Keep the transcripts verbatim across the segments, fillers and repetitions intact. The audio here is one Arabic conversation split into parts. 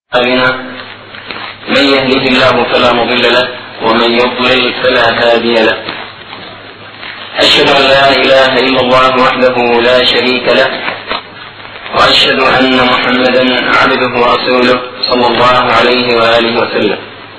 من يهده الله فلا مضل له ومن يضلل فلا هادي له. أشهد أن لا إله إلا الله وحده لا شريك له، وأشهد أن محمدا عبده ورسوله صلى الله عليه وآله وسلم.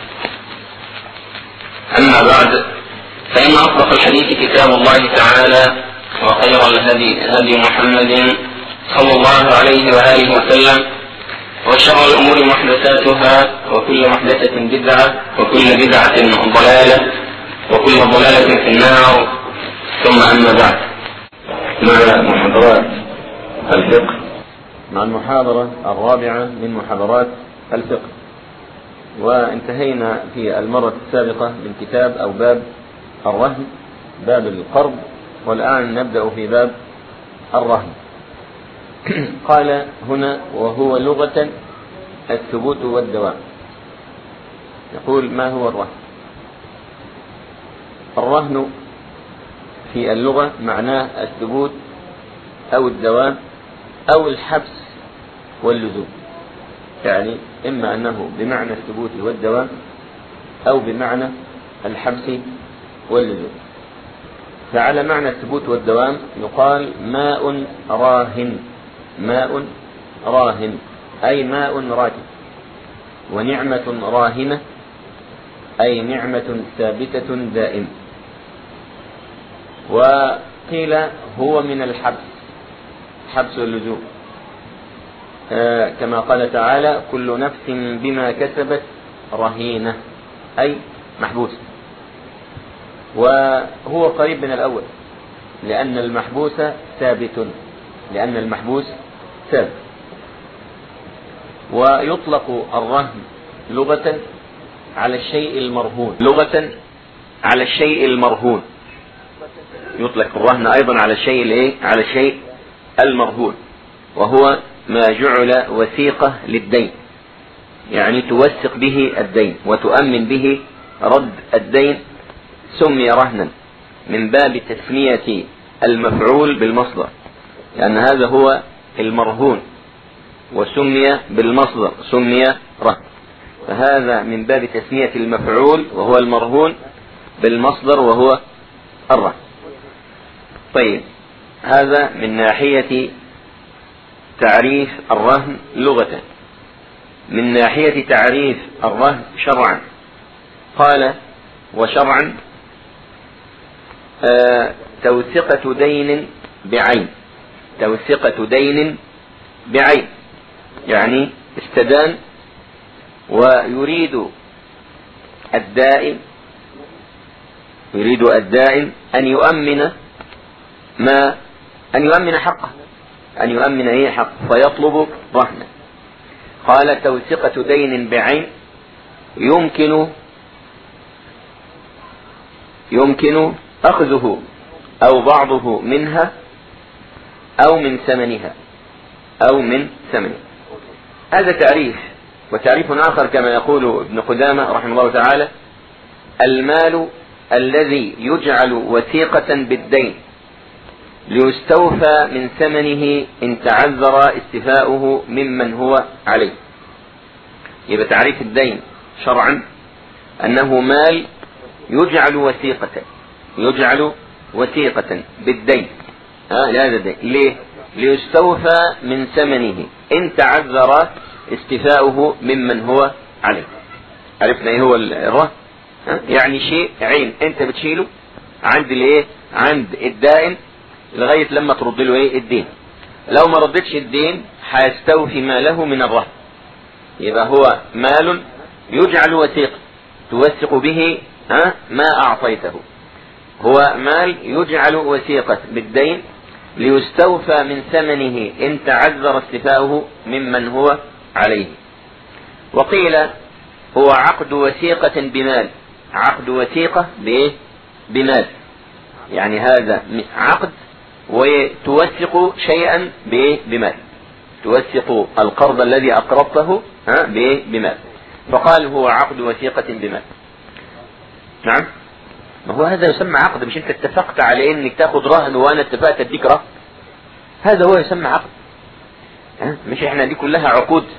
أما بعد، فإن أصدق الحديث كتاب الله تعالى، وخير الهدي هدي محمد صلى الله عليه وآله وسلم، وشر الأمور محدثاتها، وكل محدثة بدعة، وكل بدعة ضلالة، وكل ضلالة في النار. ثم أما بعد، مع محاضرات الفقه، مع المحاضرة الرابعة من محاضرات الفقه، وانتهينا في المرة السابقة من كتاب أو باب الرهن، باب القرض، والآن نبدأ في باب الرهن. قال هنا: وهو لغة الثبوت والدوام. يقول: ما هو الرهن؟ الرهن في اللغة معناه الثبوت أو الدوام أو الحبس واللزوم، يعني إما أنه بمعنى الثبوت والدوام أو بمعنى الحبس واللزوم. فعلى معنى الثبوت والدوام يقال: ماء راهن، ماء راهن أي ماء راكد، ونعمة راهنة أي نعمة ثابتة دائمة. وقيل هو من الحبس، حبس اللزوم، آه كما قال تعالى: كل نفس بما كسبت رهينة أي محبوس. وهو قريب من الأول، لأن المحبوس ثابت، لأن المحبوس ثابت. ويطلق الرهن لغة على الشيء المرهون، لغة على الشيء المرهون. يطلق الرهن أيضا على الشيء الايه؟ على الشيء المرهون، وهو ما جعل وثيقة للدين، يعني توثق به الدين وتؤمن به رد الدين، سمي رهنا من باب تسمية المفعول بالمصدر، لأن هذا هو المرهون، وسمي بالمصدر، سمي رهن. فهذا من باب تسمية المفعول وهو المرهون بالمصدر وهو الرهن. طيب، هذا من ناحية تعريف الرهن لغة. من ناحية تعريف الرهن شرعا، قال: وشرعا آه توثقة دين بعين، توثقة دين بعين، يعني استدان ويريد الدائن، يريد الدائن أن يؤمن ما أن يؤمن حقه، أن يؤمن إيه حقه، فيطلب رهنا. قال: توثقة دين بعين يمكن يمكن أخذه أو بعضه منها أو من ثمنها أو من ثمنها. هذا تعريف. وتعريف آخر كما يقول ابن قدامة رحمه الله تعالى: المال الذي يجعل وثيقة بالدين ليستوفى من ثمنه إن تعذر استيفاؤه ممن هو عليه. يبقى تعريف الدين شرعا أنه مال يجعل وثيقة، يجعل وثيقة بالدين، ها لهذا الدين، ليه؟ ليستوفى من ثمنه إن تعذر استيفاؤه ممن هو عليه. عرفنا ايه هو الرهن؟ يعني شيء عين انت بتشيله عند الايه؟ عند الدائن لغاية لما ترد له ايه؟ الدين. لو ما ردتش الدين هيستوفي ماله من الرهن. يبقى هو مال يجعل وثيقة توثق به ها ما أعطيته. هو مال يجعل وثيقة بالدين ليستوفى من ثمنه إن تعذر استيفاؤه ممن هو عليه. وقيل هو عقد وثيقة بمال، عقد وثيقة بإيه؟ بمال، يعني هذا عقد وتوثق شيئا بإيه؟ بمال، توثق القرض الذي أقرضته ها بإيه؟ بمال. فقال هو عقد وثيقة بمال. نعم، ما هو هذا يسمى عقد. مش انت اتفقت على انك تاخد رهن وانا اتفقت اديك رهن، هذا هو يسمى عقد. مش احنا دي كلها عقود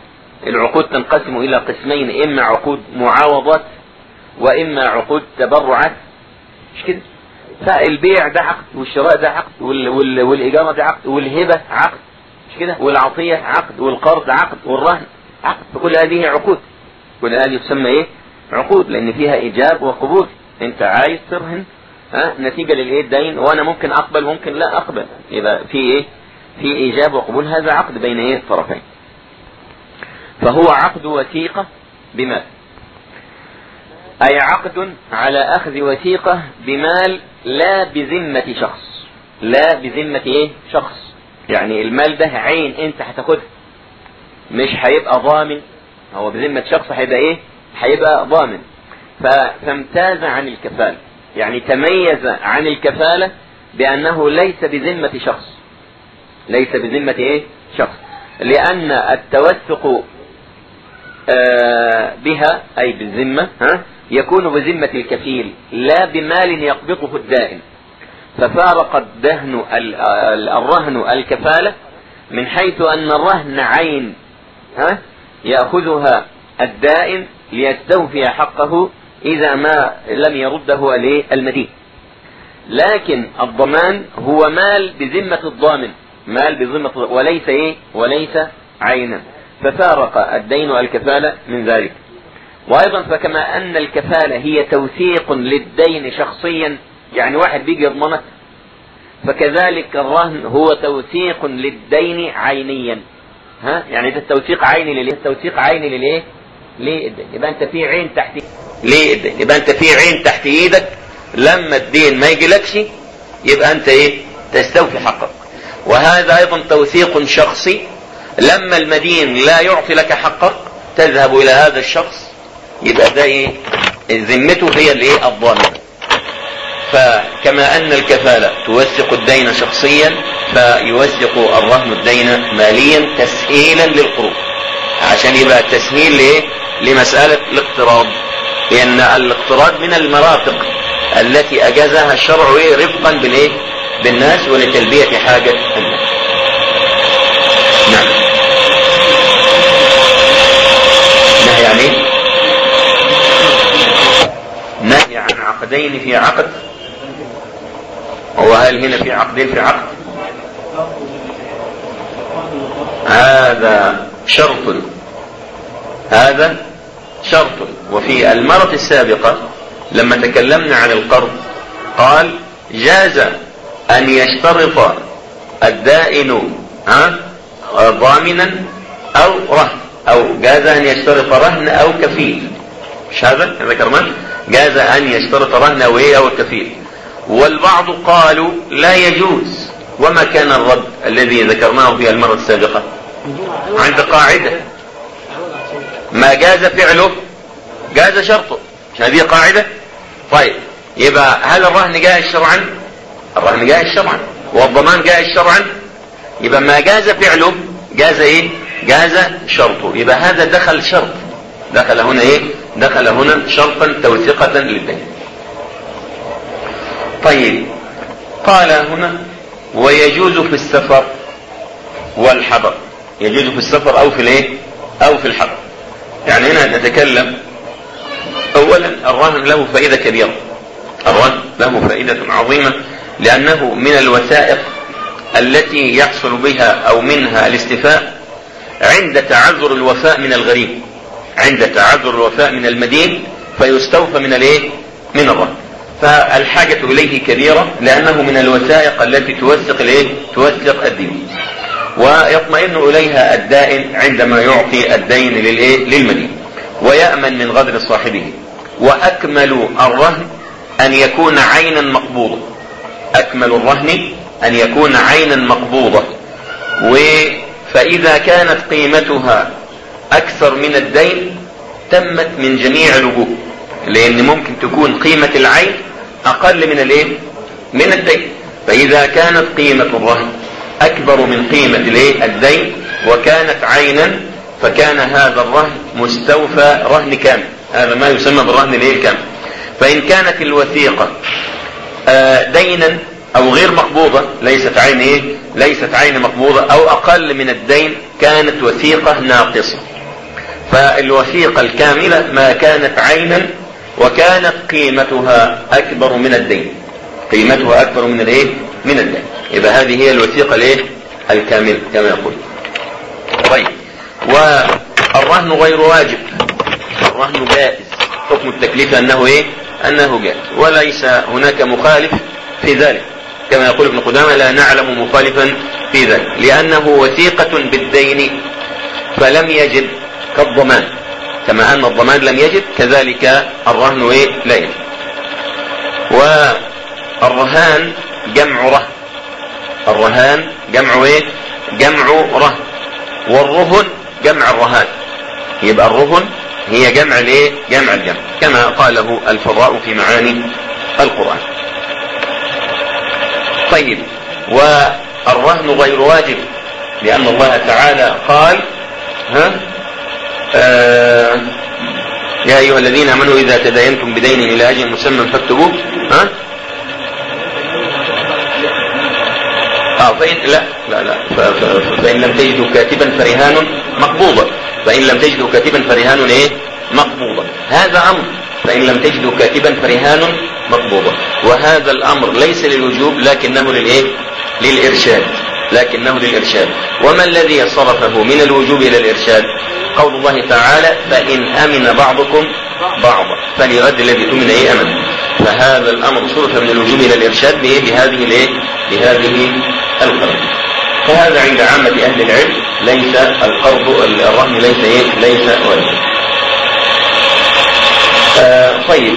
العقود تنقسم إلى قسمين، إما عقود معاوضات وإما عقود تبرعات، مش كده؟ فالبيع ده عقد، والشراء ده عقد، وال وال والإجارة ده عقد، والهبة عقد، مش كده؟ والعطية عقد، والقرض عقد، والرهن عقد. فكل هذه عقود، كل هذه تسمى إيه؟ عقود، لأن فيها إيجاب وقبول. أنت عايز ترهن ها نتيجة للإيه؟ الدين، وأنا ممكن أقبل ممكن لا أقبل، يبقى في إيه؟ في إيجاب وقبول. هذا عقد بين إيه؟ الطرفين. فهو عقد وثيقة بمال، أي عقد على أخذ وثيقة بمال لا بذمة شخص، لا بذمة إيه؟ شخص. يعني المال ده عين أنت هتاخدها، مش هيبقى ضامن. هو بذمة شخص هيبقى إيه؟ هيبقى ضامن. فامتاز عن الكفالة، يعني تميز عن الكفالة بأنه ليس بذمة شخص، ليس بذمة إيه؟ شخص، لأن التوثق آه بها أي بالذمة ها يكون بذمة الكفيل لا بمال يقبضه الدائن. ففارق الدهن الرهن الكفالة من حيث أن الرهن عين ها يأخذها الدائن ليستوفي حقه إذا ما لم يرده المدين. لكن الضمان هو مال بذمة الضامن، مال بذمة وليس إيه؟ وليس عينا. ففارق الدين الكفالة من ذلك. وأيضا فكما أن الكفالة هي توثيق للدين شخصيا، يعني واحد بيجي يضمنك، فكذلك الرهن هو توثيق للدين عينيا. ها يعني ده التوثيق عيني لليه؟ التوثيق عيني لليه؟ للدين. يبقى أنت في عين تحت ليه الدين، يبقى أنت في عين تحت إيدك، لما الدين ما يجيلكش يبقى أنت إيه؟ تستوفي حقك. وهذا أيضا توثيق شخصي، لما المدين لا يعطي لك حقك تذهب إلى هذا الشخص، يبقى ده إيه؟ ذمته هي الإيه؟ الضامنة. فكما أن الكفالة توثق الدين شخصيا، فيوثق الرهن الدين ماليا تسهيلا للقروض، عشان يبقى تسهيل لإيه؟ لمسألة الاقتراض، لأن الاقتراض من المرافق التي أجازها الشرع إيه؟ رفقا بالإيه؟ بالناس ولتلبية حاجة الناس. نعم. نهي عن إيه؟ نهي عن عقدين في عقد. وهل هنا في عقدين في عقد؟ هذا شرط، هذا شرط. وفي المرة السابقة لما تكلمنا عن القرض قال جاز أن يشترط الدائن ها ضامنا أو رهن، أو جاز أن يشترط رهن أو كفيل، مش هذا ذكرنا؟ جاز أن يشترط رهن أو إيه أو كفيل. والبعض قالوا لا يجوز. وما كان الرد الذي ذكرناه في المرة السابقة؟ عند قاعدة ما جاز فعله جاز شرطه، مش هذه قاعدة؟ طيب يبقى هل الرهن جائز شرعا؟ الرهن جائز شرعا، والضمان جائز شرعا. يبقى ما جاز فعله جاز ايه؟ جاز شرطه. يبقى هذا دخل شرط، دخل هنا ايه؟ دخل هنا شرطا توثيقة للدين. طيب قال هنا ويجوز في السفر والحضر، يجوز في السفر او في الايه؟ او في الحضر. يعني هنا نتكلم اولا الرهن له فائدة كبيرة، الرهن له فائدة عظيمة، لانه من الوثائق التي يحصل بها او منها الاستيفاء عند تعذر الوفاء من الغريب، عند تعذر الوفاء من المدين فيستوفى من الايه؟ من الرهن. فالحاجة اليه كبيرة، لانه من الوثائق التي توثق الايه؟ توثق الدين، ويطمئن اليها الدائن عندما يعطي الدين للايه؟ للمدين، ويأمن من غدر صاحبه. واكمل الرهن ان يكون عينا مقبوضة، اكمل الرهن ان يكون عينا مقبوضة. فاذا كانت قيمتها اكثر من الدين تمت من جميع الوجوه، لان ممكن تكون قيمة العين اقل من الايه؟ من الدين. فاذا كانت قيمة الرهن اكبر من قيمة الايه؟ الدين وكانت عينا، فكان هذا الرهن مستوفى رهن كامل، هذا ما يسمى بالرهن الايه؟ الكامل. فان كانت الوثيقة دينا او غير مقبوضة، ليست عين ايه؟ ليست عين مقبوضة او اقل من الدين، كانت وثيقة ناقصة. فالوثيقة الكاملة ما كانت عينا وكانت قيمتها أكبر من الدين، قيمتها أكبر من الايه من الدين، يبقى هذه هي الوثيقة الايه الكاملة كما يقول. طيب، والرهن غير واجب، الرهن جائز، حكم التكليف أنه ايه أنه جائز، وليس هناك مخالف في ذلك كما يقول ابن قدامة: لا نعلم مخالفا في ذلك، لأنه وثيقة بالدين فلم يجد كالضمان، كما أن الضمان لم يجد كذلك الرهن ايه لا يجد. والرهان جمع رهن، الرهان جمع ايه جمع رهن، والرهن جمع الرهان، يبقى الرهن هي جمع الايه جمع الجمع كما قاله الفراء في معاني القرآن. طيب، والرهن غير واجب لأن الله تعالى قال: ها آه يا أيها الذين آمنوا إذا تداينتم بدين إلى أجل مسمى فاكتبوه. ها آه فإن لا لا لا فإن لم تجدوا كاتبا فرهان مقبوضا، فإن لم تجدوا كاتبا فرهان إيه مقبوضا، هذا أمر، فإن لم تجدوا كاتبا فرهان مقبوضا، وهذا الأمر ليس للوجوب لكنه للإيه للإرشاد، لكنه للإرشاد. وما الذي صرفه من الوجوب إلى الإرشاد؟ قول الله تعالى: فإن أمن بعضكم بعضا فليؤدي الذي تؤمن إيه أمن. فهذا الأمر صرف من الوجوب إلى الإرشاد بإيه بهذه الإيه بهذه القرض. فهذا عند عامة أهل العلم ليس القرض الرهن ليس إيه ليس واجب. آه طيب،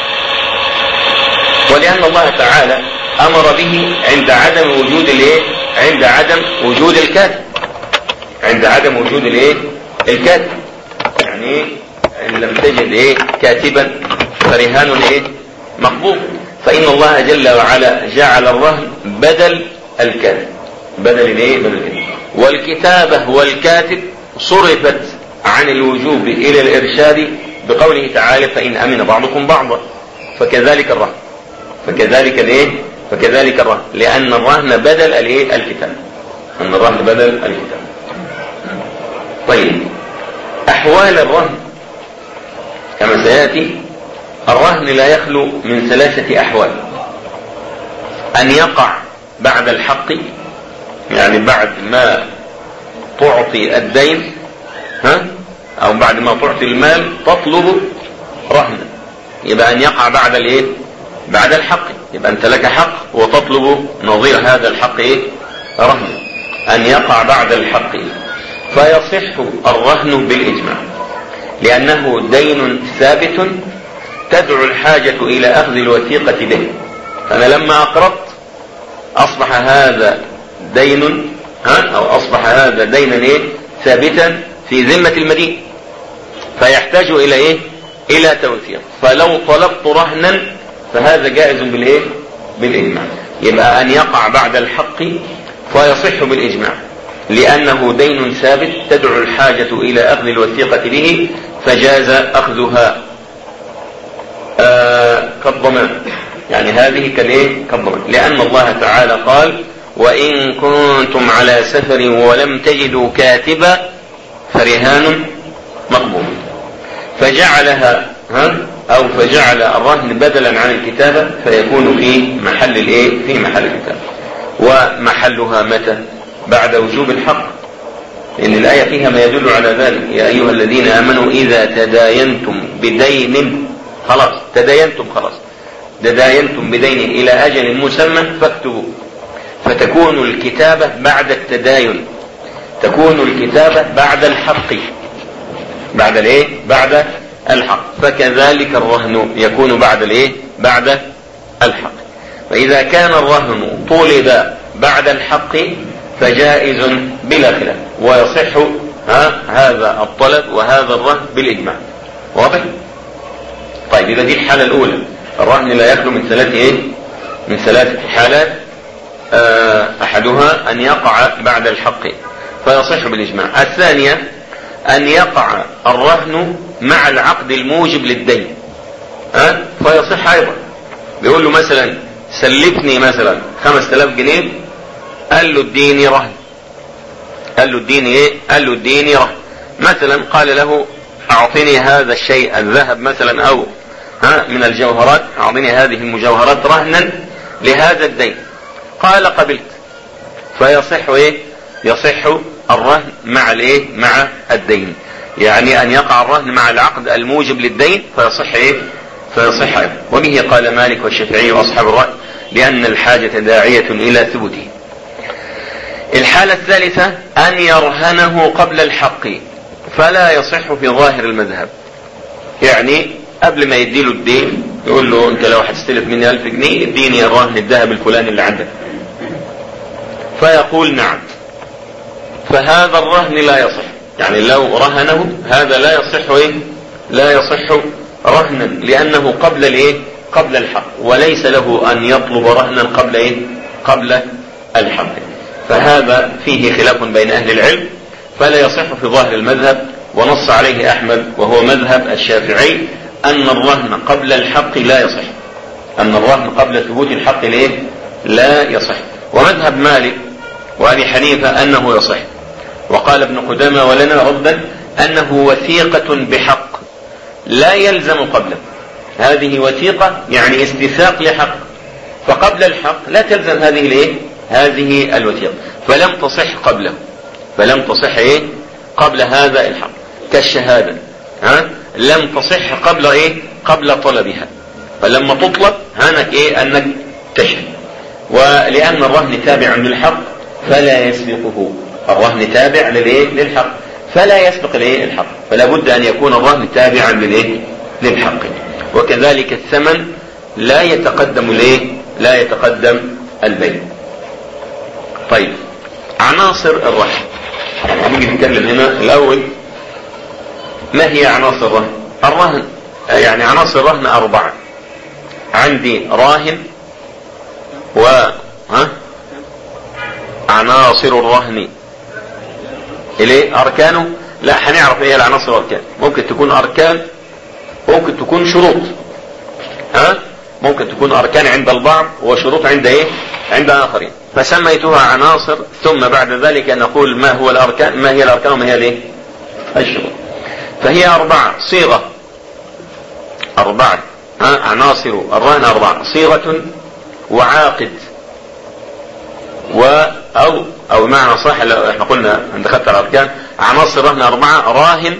ولأن الله تعالى أمر به عند عدم وجود الإيه عند عدم وجود الكاتب، عند عدم وجود الإيه الكاتب، يعني إن لم تجد إيه كاتبا فرهان إيه مقبوض، فإن الله جل وعلا جعل الرهن بدل الكاتب، بدل الإيه بدل الكاتب. والكتابة والكاتب صرفت عن الوجوب إلى الإرشاد بقوله تعالى: فإن أمن بعضكم بعضا. فكذلك الرهن فكذلك الإيه فكذلك الرهن لأن الرهن بدل الإيه الكتاب، أن الرهن بدل الكتاب. طيب، أحوال الرهن كما سيأتي. الرهن لا يخلو من ثلاثة أحوال: أن يقع بعد الحق، يعني بعد ما تعطي الدين، ها أو بعد ما تعطي المال تطلب رهنا، يبقى أن يقع بعد الإيه بعد الحق، يبقى أنت لك حق وتطلب نظير هذا الحق إيه رهنا. أن يقع بعد الحق فيصح الرهن بالإجماع، لأنه دين ثابت تدعو الحاجة إلى أخذ الوثيقة به. فأنا لما أقرضت أصبح هذا دين، ها أو أصبح هذا دينا إيه ثابتا في ذمة المدين، فيحتاج إلى إيه إلى توثيق. فلو طلبت رهنا فهذا جائز بالإيه بالإجماع، يبقى أن يقع بعد الحق فيصح بالإجماع، لأنه دين ثابت تدعو الحاجة إلى أخذ الوثيقة به فجاز أخذها آه كالضمان، يعني هذه كالإيه كالضمان، لأن الله تعالى قال: وإن كنتم على سفر ولم تجدوا كاتبا فرهان مقبول، فجعلها ها أو فجعل الرهن بدلا عن الكتابة فيكون في محل الإيه في محل الكتابة. ومحلها متى؟ بعد وجوب الحق، لأن الآية فيها ما يدل على ذلك: يا أيها الذين آمنوا إذا تداينتم بدين، خلاص تداينتم خلاص تداينتم بدين إلى أجل مسمى فاكتبوا. فتكون الكتابة بعد التداين، تكون الكتابة بعد الحق، بعد الايه بعد الحق. فكذلك الرهن يكون بعد الايه بعد الحق. فإذا كان الرهن طولب بعد الحق فجائز بلا خلاف، ويصح ها هذا الطلب وهذا الرهن بالإجماع. واضح؟ طيب، إذا دي الحالة الأولى، الرهن لا يخلو من ثلاث ايه من ثلاث حالات. أحدها أن يقع بعد الحق فيصح بالإجماع. الثانية أن يقع الرهن مع العقد الموجب للدين، ها فيصح أيضا. بيقول له مثلا: سلفني مثلا خمسة آلاف جنيه، قال له اديني رهن، قال له اديني ايه قال له اديني رهن. مثلا قال له: أعطني هذا الشيء الذهب مثلا أو ها من الجوهرات، أعطني هذه المجوهرات رهنا لهذا الدين. قال قبلت، فيصح إيه؟ يصح الرهن مع الإيه؟ مع الدين، يعني أن يقع الرهن مع العقد الموجب للدين فيصح إيه؟ فيصح إيه؟ وبه قال مالك والشافعي وأصحاب الرأي، لأن الحاجة داعية إلى ثبوته. الحالة الثالثة أن يرهنه قبل الحق، فلا يصح في ظاهر المذهب. يعني قبل ما يديله الدين يقول له انت لو هتستلف مني ألف جنيه اديني الرهن الذهب الفلاني اللي عندك، فيقول نعم، فهذا الرهن لا يصح. يعني لو رهنه هذا لا يصح ايه؟ لا يصح رهنا، لأنه قبل الايه؟ قبل الحق، وليس له أن يطلب رهنا قبل ايه؟ قبل الحق. فهذا فيه خلاف بين أهل العلم، فلا يصح في ظاهر المذهب، ونص عليه أحمد وهو مذهب الشافعي أن الرهن قبل الحق لا يصح، أن الرهن قبل ثبوت الحق ليه؟ لا يصح. ومذهب مالك وأبي حنيفة أنه يصح. وقال ابن قدامة ولنا ردا أنه وثيقة بحق لا يلزم قبله، هذه وثيقة يعني استثاق لحق، فقبل الحق لا تلزم هذه الايه؟ هذه الوثيقة، فلم تصح قبله، فلم تصح ايه؟ قبل هذا الحق. كالشهادة ها؟ لم تصح قبل ايه؟ قبل طلبها، فلما تطلب هانك ايه؟ انك تشهد. ولأن الرهن تابع للحق فلا يسبقه، الرهن تابع للايه؟ للحق فلا يسبق الايه؟ الحق، فلا بد ان يكون الرهن تابعا للايه؟ للحق. وكذلك الثمن لا يتقدم الايه؟ لا يتقدم البيع. طيب، عناصر الرهن نيجي نتكلم هنا الاول. ما هي عناصر الرهن؟ الرهن يعني عناصر الرهن اربعة. عندي راهن و ها عناصر الرهن اليه اركانه. لا، هنعرف ايه العناصر والاركان. ممكن تكون اركان، ممكن تكون شروط، ها ممكن تكون اركان عند البعض وشروط عند ايه؟ عند اخرين، فسميتها عناصر. ثم بعد ذلك نقول ما هو الاركان، ما هي الاركان وما هي الايه؟ الشروط. فهي اربعة. صيغة اربعة، ها عناصر الرهن اربعة: صيغة وعاقد و او او معنى صح. لو احنا قلنا عند خدت الاركان عناصر الرهن اربعة: راهن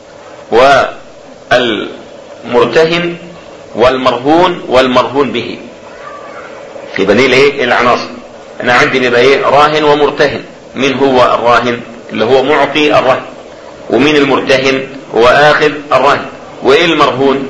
والمرتهن والمرهون والمرهون به. في بديل ايه؟ العناصر. انا عندي بيبقى ايه؟ راهن ومرتهن. مين هو الراهن؟ اللي هو معطي الرهن. ومين المرتهن؟ هو اخذ الرهن. وايه المرهون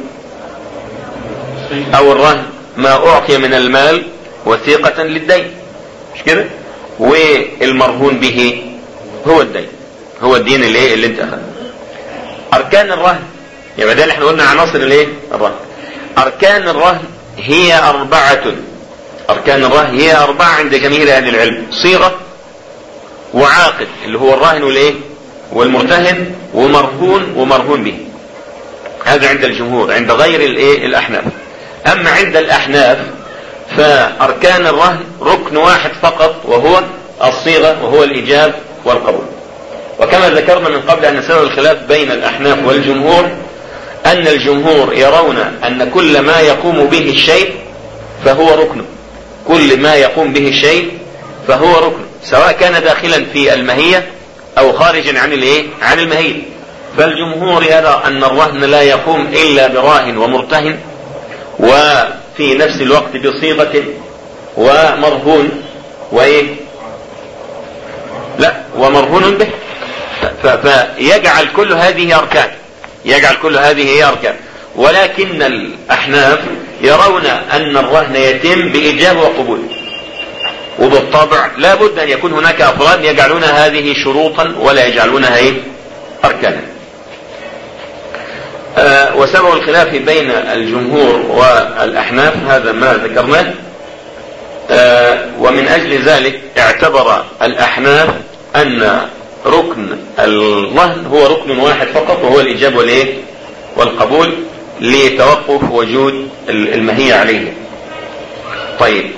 او الرهن؟ ما اعطي من المال وثيقة للدين، مش كده؟ والمرهون به هو الدين، هو الدين اللي ايه؟ اللي انت اخذه. اركان الرهن يبقى ده اللي احنا قلنا عناصر الايه؟ الرهن. اركان الرهن هي اربعة. اركان الرهن هي اربعة عند جميع اهل العلم: صيغة وعاقد اللي هو الراهن والايه؟ والمرتهن، ومرهون ومرهون به. هذا عند الجمهور، عند غير الايه؟ الاحناف. اما عند الاحناف فاركان الرهن ركن واحد فقط، وهو الصيغة، وهو الايجاب والقبول. وكما ذكرنا من قبل ان سبب الخلاف بين الاحناف والجمهور ان الجمهور يرون ان كل ما يقوم به الشيء فهو ركن، كل ما يقوم به الشيء فهو ركن، سواء كان داخلا في الماهية او خارجا عن الايه؟ عن الماهية. فالجمهور يرى ان الرهن لا يقوم الا براهن ومرتهن، وفي نفس الوقت بصيغة ومرهون وايه؟ لا، ومرهون به. فيجعل كل هذه اركان، يجعل كل هذه هي اركان. ولكن الاحناف يرون ان الرهن يتم بايجاب وقبول، وبالطبع لا بد ان يكون هناك افراد يجعلون هذه شروطا ولا يجعلونها ايه؟ اركانا. آه وسبب الخلاف بين الجمهور والاحناف هذا ما ذكرناه. آه ومن اجل ذلك اعتبر الاحناف ان ركن الرهن هو ركن واحد فقط، وهو الايجاب والايه؟ والقبول، لتوقف وجود الماهية عليه. طيب،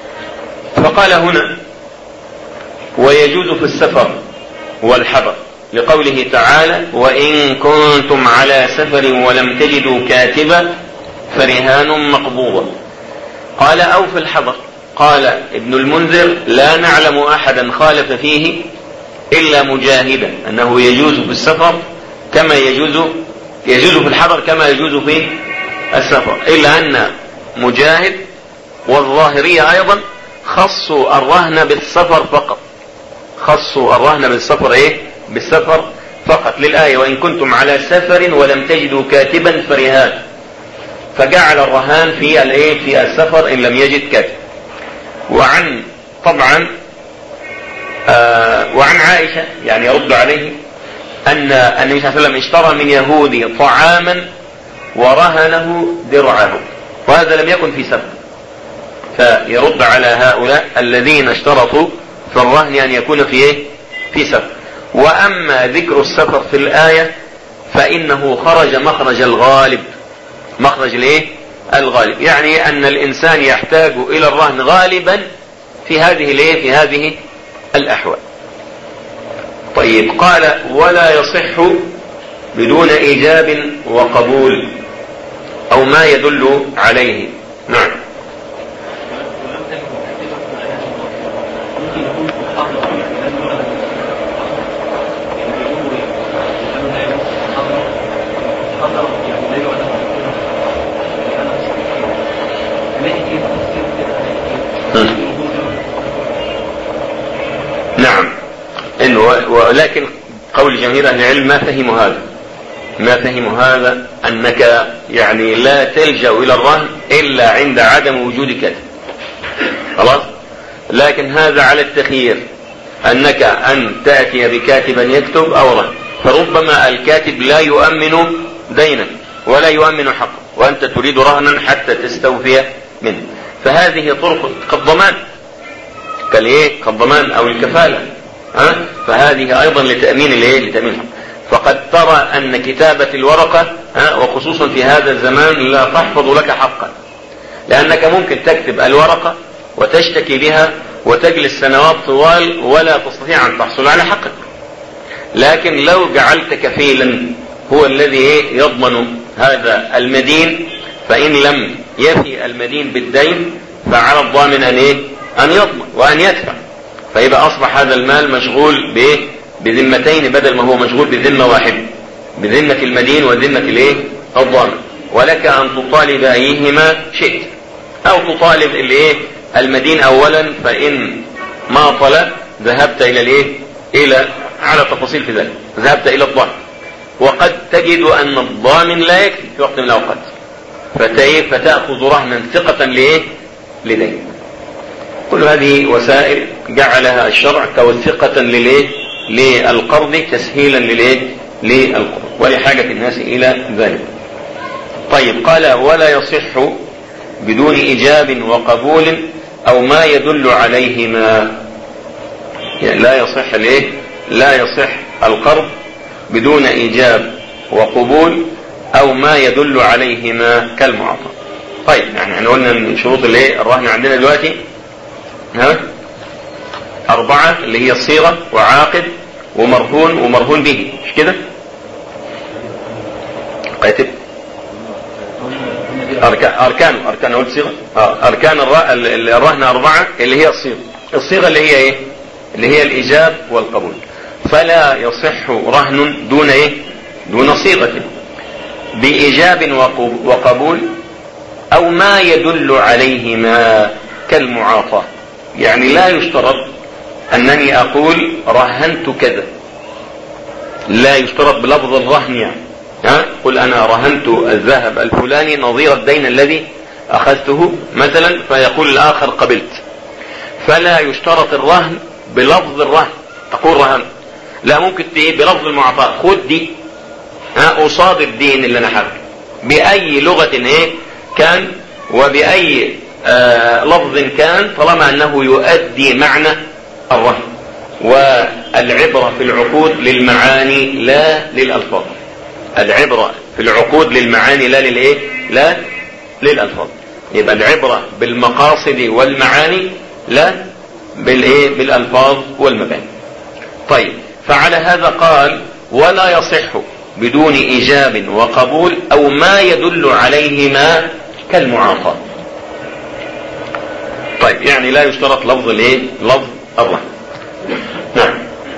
فقال هنا: ويجوز في السفر والحضر. لقوله تعالى وإن كنتم على سفر ولم تجدوا كاتبا فرهان مقبوضة. قال أو في الحضر. قال ابن المنذر لا نعلم أحدا خالف فيه إلا مجاهدا أنه يجوز في السفر كما يجوز يجوز في الحضر كما يجوز في السفر، إلا أن مجاهد والظاهرية أيضا خصوا الرهن بالسفر فقط، خصوا الرهن بالسفر إيه؟ بالسفر فقط للآية وإن كنتم على سفر ولم تجدوا كاتبا فرهان، فجعل الرهان في الايه في السفر ان لم يجد كاتب. وعن طبعا آه وعن عائشة يعني يرد عليه ان النبي صلى الله عليه وسلم اشترى من يهودي طعاما ورهنه درعه، وهذا لم يكن في سفر، فيرد على هؤلاء الذين اشترطوا في الرهن ان يكون في ايه في سفر. واما ذكر السفر في الآية فانه خرج مخرج الغالب، مخرج الايه الغالب، يعني ان الانسان يحتاج الى الرهن غالبا في هذه الايه في هذه الاحوال. طيب قال ولا يصح بدون ايجاب وقبول او ما يدل عليه. نعم. نعم إنه ولكن قول جماهير أهل العلم ما فهموا هذا، ما فهموا هذا أنك يعني لا تلجأ إلى الرهن إلا عند عدم وجود كاتب، خلاص. لكن هذا على التخيير، أنك أن تأتي بكاتبا يكتب أو رهن، فربما الكاتب لا يؤمن دينا ولا يؤمن حقا وأنت تريد رهنا حتى تستوفي منه، فهذه طرق كالضمان كالايه كالضمان او الكفالة، ها فهذه ايضا لتأمين الايه لتأمين. فقد ترى ان كتابة الورقة ها وخصوصا في هذا الزمان لا تحفظ لك حقا، لانك ممكن تكتب الورقة وتشتكي بها وتجلس سنوات طوال ولا تستطيع ان تحصل على حقك. لكن لو جعلت كفيلا هو الذي ايه يضمن هذا المدين، فان لم يفي المدين بالدين فعلى الضامن ان ايه ان يضمن وان يدفع، فيبقى اصبح هذا المال مشغول بايه بذمتين بدل ما هو مشغول بذمة واحدة، بذمة المدين وذمة الايه الضامن. ولك ان تطالب ايهما شئت، او تطالب الايه المدين اولا، فان ما طلب ذهبت الى الايه الى على تفاصيل في ذلك ذهبت الى الضامن. وقد تجد ان الضامن لا يكفي في وقت من الاوقات فتأخذ رهنا ثقة لايه لدين. كل هذه وسائل جعلها الشرع توثقة للايه للقرض تسهيلا للايه للقرض ولحاجة الناس الى ذلك. طيب قال ولا يصح بدون ايجاب وقبول او ما يدل عليهما، يعني لا يصح الايه لا يصح القرض بدون ايجاب وقبول او ما يدل عليهما كالمعاطاة. طيب يعني احنا قلنا من شروط الايه الرهن عندنا دلوقتي ها اربعة، اللي هي الصيغة وعاقد ومرهون ومرهون به، مش كده؟ كاتب أركان أركان أركان قلت صيغة آه. أركان الرهن أربعة، اللي هي الصيغة الصيغة اللي هي إيه اللي هي الإيجاب والقبول. فلا يصح رهن دون إيه دون صيغة بإيجاب وقبول أو ما يدل عليهما كالمعاطاة. يعني لا يشترط أنني أقول رهنت كذا، لا يشترط بلفظ الرهن، يعني ها قل أنا رهنت الذهب الفلاني نظير الدين الذي أخذته مثلا، فيقول الآخر قبلت. فلا يشترط الرهن بلفظ الرهن تقول رهن، لا ممكن بلفظ المعطاء خد دي ها قصاد الدين اللي أنا حاجه بأي لغة إيه كان وبأي آه لفظ كان، طالما أنه يؤدي معنى الرهن. والعبرة في العقود للمعاني لا للألفاظ، العبرة في العقود للمعاني لا للإيه لا للألفاظ. يبقى العبرة بالمقاصد والمعاني لا بالإيه بالألفاظ والمباني. طيب فعلى هذا قال ولا يصح بدون إيجاب وقبول أو ما يدل عليهما كالمعاطاة. طيب يعني لا يشترط لفظ الايه؟ لفظ الرهن. نعم.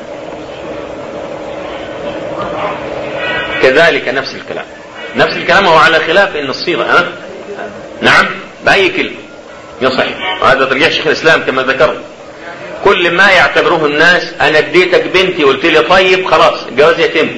كذلك نفس الكلام نفس الكلام هو على خلاف ان الصيغة ها؟ نعم بأي كلمة يصح. وهذا ترجيح شيخ الإسلام كما ذكرت. كل ما يعتبره الناس انا اديتك بنتي قلت لي طيب خلاص الجواز يتم،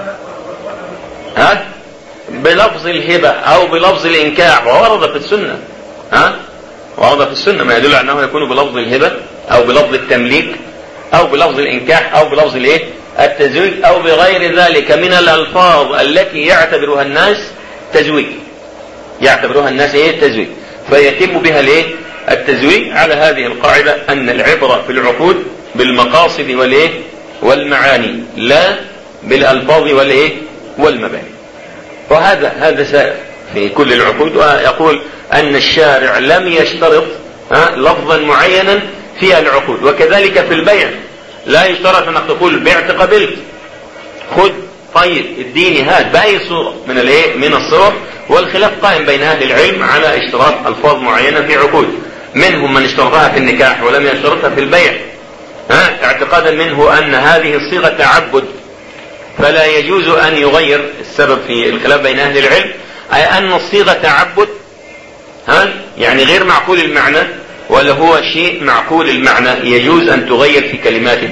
ها بلفظ الهبة او بلفظ الانكاح، وورد في السنة ها ورد في السنة ما يدل على انه يكون بلفظ الهبة او بلفظ التمليك او بلفظ الانكاح او بلفظ الايه التزويج او بغير ذلك من الالفاظ التي يعتبرها الناس تزويج يعتبرها الناس ايه تزويج، فيتم بها الايه التزويج على هذه القاعدة ان العبرة في العقود بالمقاصد والايه والمعاني لا بالالفاظ والايه والمباني. وهذا هذا سائر في كل العقود. ويقول ان الشارع لم يشترط لفظا معينا في العقود، وكذلك في البيع لا يشترط انك تقول بعت قبلت خذ طيب اديني هات باي صورة من الايه من الصور. والخلاف قائم بين اهل العلم على اشتراط الفاظ معينة في عقود، منهم من اشترطها في النكاح ولم يشترطها في البيع ها اعتقادا منه ان هذه الصيغة تعبد فلا يجوز ان يغير. السبب في الخلاف بين اهل العلم اي ان الصيغة تعبد ها يعني غير معقول المعنى ولا هو شيء معقول المعنى يجوز ان تغير في كلماته.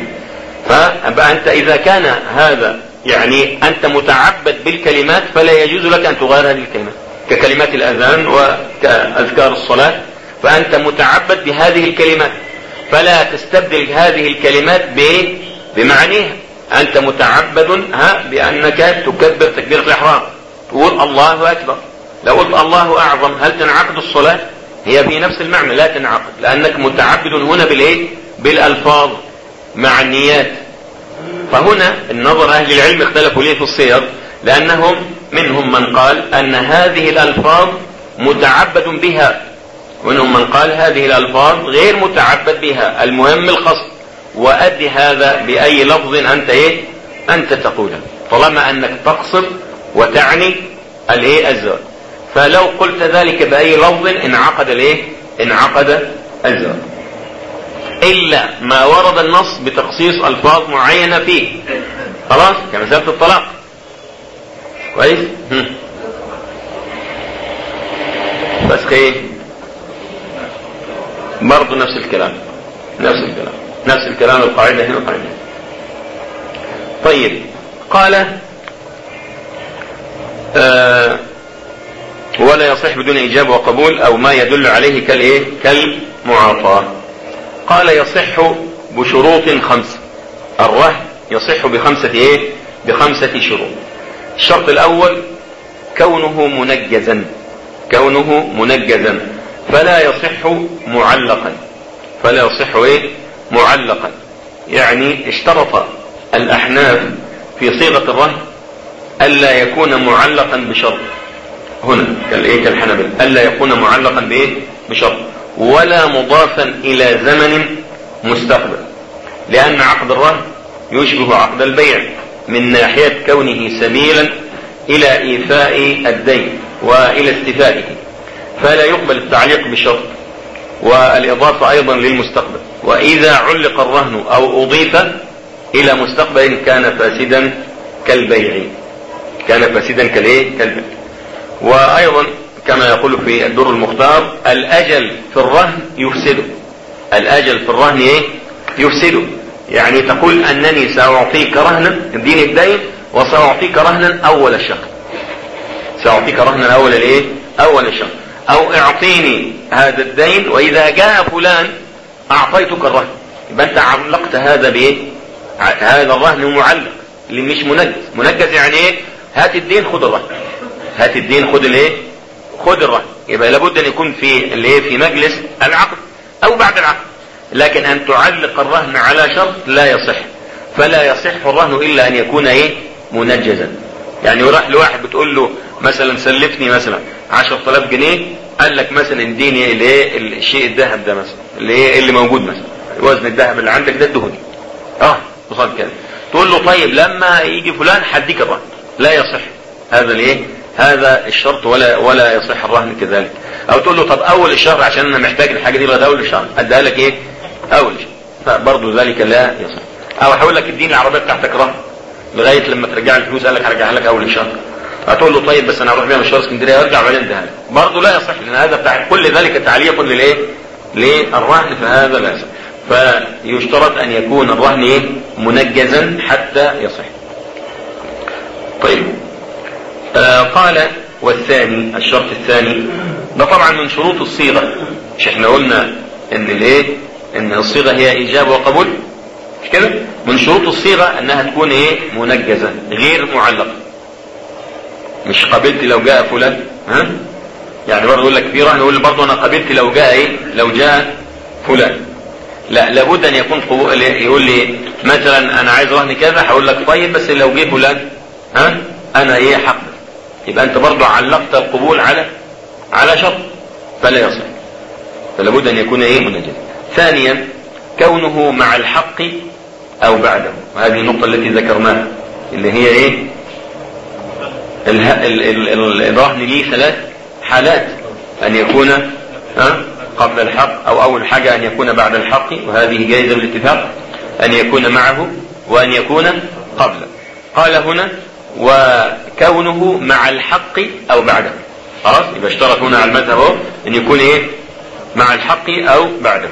فأبقى انت اذا كان هذا يعني انت متعبد بالكلمات فلا يجوز لك ان تغير هذه الكلمات ككلمات الاذان وكاذكار الصلاة، فانت متعبد بهذه الكلمات فلا تستبدل هذه الكلمات بمعنيها. انت متعبد ها بانك تكبر تكبيرة الاحرام تقول الله اكبر، لو قلت الله اعظم هل تنعقد الصلاة؟ هي في نفس المعنى لا تنعقد لانك متعبد هنا بالايه بالالفاظ مع النيات. فهنا النظر اهل العلم اختلفوا ليه في الصيغ، لانهم منهم من قال ان هذه الالفاظ متعبد بها ومنهم من قال هذه الالفاظ غير متعبد بها، المهم القصد وأدي هذا بأي لفظ أنت إيه أنت تقوله طالما أنك تقصد وتعني الإيه الزواج. فلو قلت ذلك بأي لفظ انعقد الإيه انعقد الزواج، إلا ما ورد النص بتخصيص ألفاظ معينة فيه خلاص كمسألة الطلاق كويس. بس ايه برضو نفس الكلام نفس الكلام نفس الكلام القاعدة هنا قاعدة. طيب قال آه ولا يصح بدون إجابة وقبول أو ما يدل عليه كالإيه كالمعاطاة. قال يصح بشروط خمسة، الرهن يصح بخمسة إيه بخمسة شروط. الشرط الأول كونه منجزا كونه منجزا فلا يصح معلقا فلا يصح إيه معلقا. يعني اشترط الأحناف في صيغة الرهن ألا يكون معلقا بشرط، هنا كالإيه كالحنبل ألا يكون معلقا بإيه بشرط ولا مضافا إلى زمن مستقبل، لأن عقد الرهن يشبه عقد البيع من ناحية كونه سبيلا إلى إيفاء الدين وإلى استيفائه، فلا يقبل التعليق بشرط والإضافة أيضا للمستقبل. وإذا علق الرهن أو أضيف إلى مستقبل كان فاسدا كالبيع كان فاسدا كالإيه كالبيع. وأيضا كما يقول في الدر المختار الأجل في الرهن يفسده الأجل في الرهن إيه يفسده. يعني تقول أنني سأعطيك رهنا اديني الدين وسأعطيك رهنا أول الشهر سأعطيك رهنا أول الإيه أول الشهر، أو اعطيني هذا الدين وإذا جاء فلان أعطيتك الرهن. يبقى أنت علقت هذا بإيه هذا الرهن معلق اللي مش منجز. منجز يعني إيه هات الدين خذ الرهن هات الدين خذ الإيه خذ الرهن. يبقى لابد أن يكون في الإيه في مجلس العقد أو بعد العقد، لكن أن تعلق الرهن على شرط لا يصح. فلا يصح الرهن إلا أن يكون إيه منجزا. يعني وراح لواحد بتقول له مثلا سلفني مثلا عشرة آلاف جنيه، قال لك مثلا اديني الايه الشيء الذهب ده مثلا اللي ايه اللي موجود مثلا وزن الذهب اللي عندك ده ادهني اه وصل كده. تقول له طيب لما يجي فلان هديك الرهن، لا يصح هذا الايه هذا الشرط، ولا ولا يصح الرهن كذلك. او تقول له طب اول الشهر عشان انا محتاج الحاجه دي لغايه اول الشهر اديها لك ايه اول الشهر، فبرضه ذلك لا يصح. او هقول لك اديني العربيه بتاعتك رهن لغايه لما ترجع لي الفلوس، قال لك هرجعها لك اول الشهر، هتقول له طيب بس انا هروح بيها مشوار اسكندريه وارجع وبعدين اديها لك، برضه لا يصح، لان هذا بتاع كل ذلك تعليق للايه للرهن، فهذا لا يصح. فيشترط ان يكون الرهن ايه منجزا حتى يصح. طيب آه قال والثاني الشرط الثاني ده طبعا من شروط الصيغه، مش احنا قلنا ان الايه ان الصيغه هي ايجاب وقبول، مش كده؟ من شروط الصيغه انها تكون ايه منجزه غير معلقه، مش قبلت لو جاء فلان، ها يعني برضه يقول لك في رهن يقول برضه انا قبلت لو جاء ايه لو جاء فلان، لا لابد ان يكون قبول. يقول لي مثلا انا عايز رهن كذا، هقول لك طيب بس لو جه فلان ها انا ايه حق، يبقى انت برضه علقت القبول على على شرط فلا يصح، فلابد ان يكون ايه منجز. ثانيا كونه مع الحق او بعده، وهذه النقطه التي ذكرناها اللي هي ايه الرهن ليه ثلاث حالات، ان يكون ها قبل الحق، او اول حاجه ان يكون بعد الحق وهذه جائزه بالاتفاق، ان يكون معه وان يكون قبله. قال هنا وكونه مع الحق او بعده، خلاص يبقى اشترط هنا على المذهب ان يكون ايه مع الحق او بعده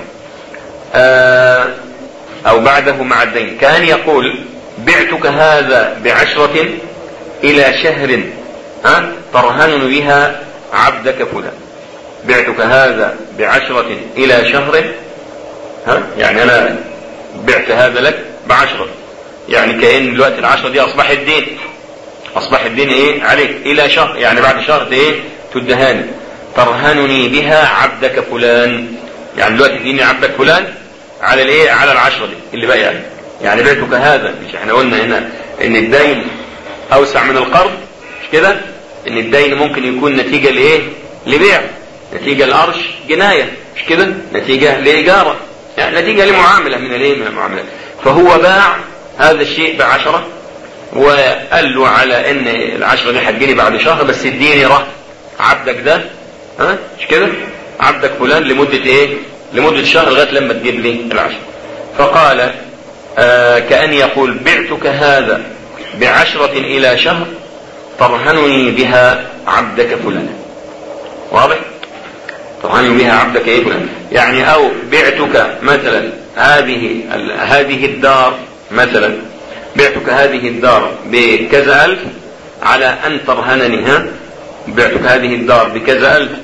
آه او بعده مع الدين. كان يقول بعتك هذا بعشرة الى شهر ها ترهن بها عبدك فلان، بعتك هذا بعشرة الى شهر، ها يعني انا بعت هذا لك بعشرة، يعني كأن دلوقتي العشرة دي اصبح الدين اصبح الدين ايه عليك الى شهر، يعني بعد شهر ايه تدهاني، ترهنني بها عبدك فلان، يعني دلوقتي ديني عبدك فلان على الايه على العشرة دي اللي بقى يعني, يعني بعتك هذا، مش احنا قلنا هنا ان الدين اوسع من القرض، مش كده؟ ان الدين ممكن يكون نتيجة لايه لبيع، نتيجة لقرش جناية، مش كده؟ نتيجة لإجارة، يعني نتيجة لمعاملة من الايه من المعاملات. فهو باع هذا الشيء بعشرة وقال له على ان العشرة دي هتجيني بعد شهر، بس اديني رهن عبدك ده، ها مش كده؟ عبدك فلان لمدة ايه لمدة شهر لغاية لما تجيب لي العشرة. فقال آه كأن يقول بعتك هذا بعشرة الى شهر ترهنني بها عبدك فلان، واضح؟ ترهنني بها عبدك ايه فلان، يعني او بعتك مثلا هذه هذه الدار، مثلا بعتك هذه الدار بكذا ألف على أن ترهنني، ها بعتك هذه الدار بكذا ألف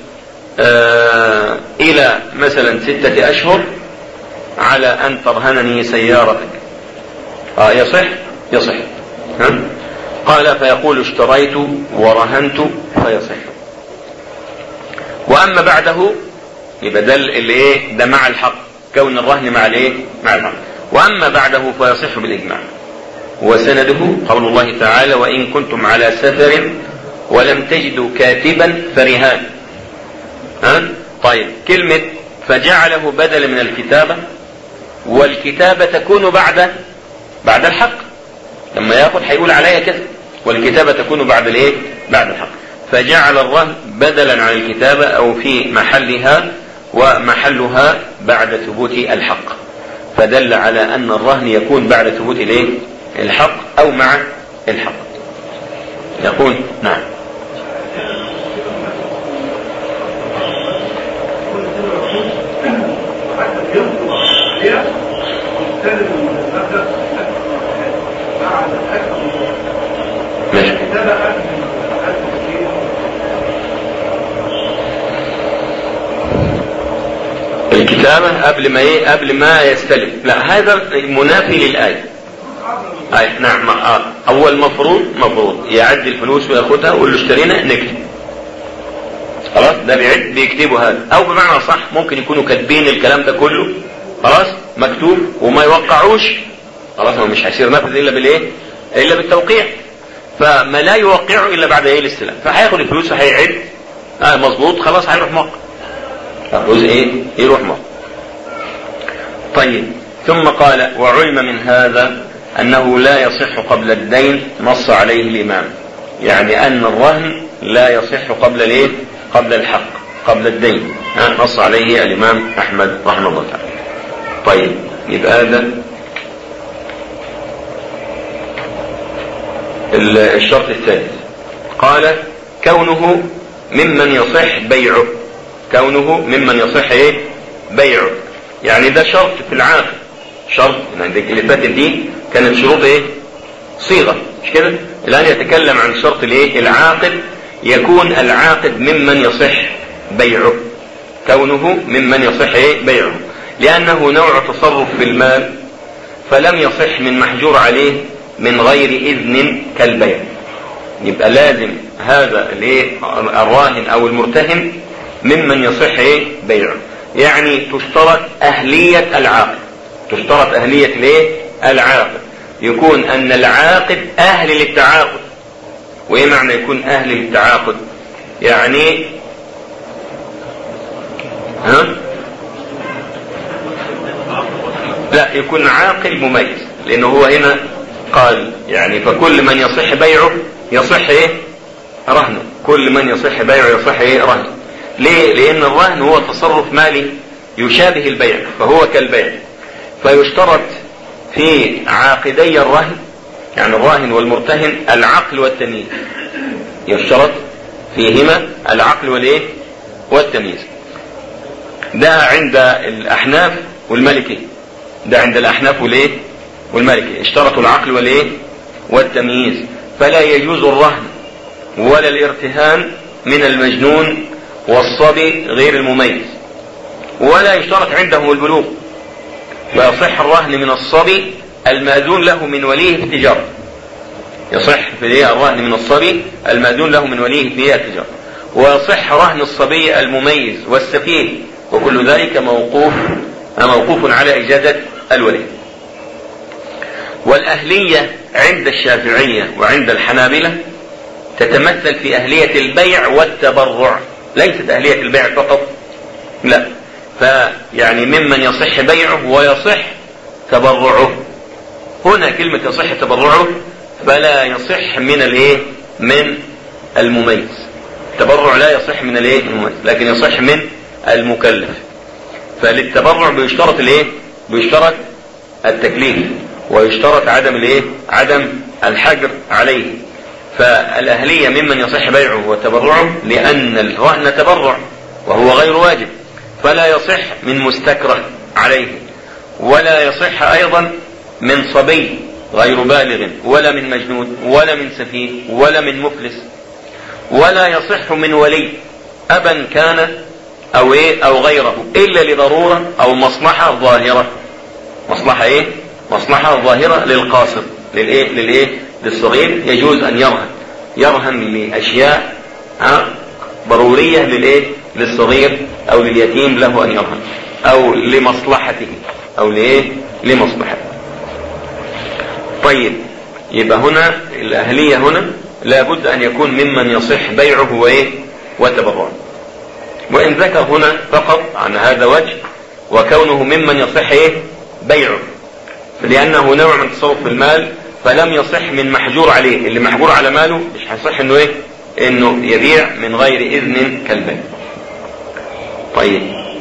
آه إلى مثلا ستة أشهر على أن ترهنني سيارتك، آه يصح يصح ها؟ قال فيقول اشتريت ورهنت فيصح. وأما بعده يبقى ده اللي ايه ده مع الحق، كون الرهن مع الايه مع الحق. وأما بعده فيصح بالإجماع. وسنده قول الله تعالى وإن كنتم على سفر ولم تجدوا كاتبا فرهان، ها طيب كلمة فجعله بدل من الكتابة، والكتابة تكون بعد بعد الحق، لما ياخد هيقول عليها كذا، والكتابة تكون بعد الايه بعد الحق، فجعل الرهن بدلا عن الكتابة او في محلها، ومحلها بعد ثبوت الحق، فدل على ان الرهن يكون بعد ثبوت الايه الحق او مع الحق. يقول نعم ماشي. الكتابة قبل ما ايه قبل ما يستلم، لا هذا منافي للآية. أي نعم آه. أول مفروض مفروض يعد الفلوس وياخدها ويقول له اشترينا نكتب، خلاص ده بيعد بيكتبوا هذا، أو بمعنى صح ممكن يكونوا كاتبين الكلام ده كله خلاص مكتوب وما يوقعوش، خلاص هو مش هيصير نفذ إلا بالإيه إلا بالتوقيع، فما لا يوقعه إلا بعد إيه الاستلام، فهياخد الفلوس وهيعد آه مظبوط خلاص هيروح موقع، الفلوس إيه يروح موقع. طيب ثم قال وعلم من هذا أنه لا يصح قبل الدين نص عليه الإمام، يعني أن الرهن لا يصح قبل الايه؟ قبل الحق، قبل الدين، نص عليه الإمام أحمد رحمه الله تعالى. طيب، يبقى هذا الشرط الثالث. قال كونه ممن يصح بيعه، كونه ممن يصح ايه؟ بيعه، يعني ده شرط في العاقد، شرط اللي فاتت دي كانت شروط ايه؟ صيغة، مش كده؟ الآن يتكلم عن شرط الايه؟ العاقد، يكون العاقد ممن يصح بيعه، كونه ممن يصح ايه؟ بيعه، لأنه نوع تصرف في المال فلم يصح من محجور عليه من غير إذن كالبيع. يبقى لازم هذا الايه؟ الراهن أو المرتهن ممن يصح ايه؟ بيعه، يعني تشترط أهلية العاقد، تشترط أهلية الايه؟ العاقد، يكون أن العاقد أهل للتعاقد. وإيه معنى يكون أهل للتعاقد؟ يعني ها؟ لا، يكون عاقل مميز، لأنه هو هنا قال يعني فكل من يصح بيعه يصح ايه؟ رهنه، كل من يصح بيعه يصح ايه؟ رهنه. ليه؟ لأن الرهن هو تصرف مالي يشابه البيع، فهو كالبيع، فيشترط في عاقدي الرهن، يعني الراهن والمرتهن، العقل والتمييز، يشترط فيهما العقل والايه؟ والتمييز. ده عند الأحناف والمالكية، ده عند الأحناف والايه؟ والمالكية اشترطوا العقل والايه؟ والتمييز، فلا يجوز الرهن ولا الارتهان من المجنون والصبي غير المميز، ولا يشترط عندهم البلوغ، ويصح الرهن من الصبي المأذون له من وليه في التجارة، يصح في الرهن من الصبي المأذون له من وليه في التجارة، ويصح رهن الصبي المميز والسفيه، وكل ذلك موقوف موقوف على إجازة الولي. والأهلية عند الشافعية وعند الحنابلة تتمثل في أهلية البيع والتبرع، ليست أهلية البيع فقط، لا، فيعني ممن يصح بيعه ويصح تبرعه. هنا كلمة يصح تبرعه، فلا يصح من الايه؟ من المميز، التبرع لا يصح من الايه؟ المميز، لكن يصح من المكلف. فللتبرع بيشترط الايه؟ بيشترط التكليف، ويشترط عدم الايه؟ عدم الحجر عليه. فالأهلية ممن يصح بيعه وتبرعه، لأن الرهن تبرع وهو غير واجب، فلا يصح من مستكره عليه، ولا يصح أيضا من صبي غير بالغ، ولا من مجنون، ولا من سفيه، ولا من مفلس، ولا يصح من ولي أبا كان أو إيه أو غيره، إلا لضرورة أو مصلحة ظاهرة. مصلحة إيه؟ مصلحة ظاهرة للقاصر، للإيه؟ للإيه؟ للصغير يجوز أن يرهن، يرهن لأشياء ضرورية للإيه؟ للصغير أو لليتيم له أن يرهن، أو لمصلحته، أو لإيه؟ لمصلحته. طيب، يبقى هنا الأهلية هنا لابد أن يكون ممن يصح بيعه وإيه؟ وتبرعه. وإن ذكر هنا فقط عن هذا وجه، وكونه ممن يصح إيه؟ بيعه، لأنه نوع من تصرف في المال فلم يصح من محجور عليه، اللي محجور على ماله مش هيصح إنه إيه؟ إنه يبيع من غير إذن كالبيع. طيب،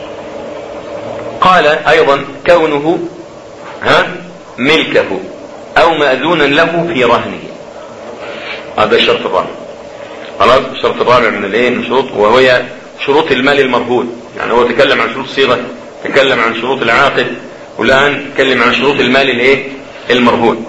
قال أيضا كونه ها ملكه أو مأذونا له في رهنه، هذا الشرط الرابع. خلاص، الشرط الرابع من الايه؟ من شروط، وهي شروط المال المرهون. يعني هو تكلم عن شروط الصيغة، تكلم عن شروط العاقد، والآن تكلم عن شروط المال الايه؟ المرهون.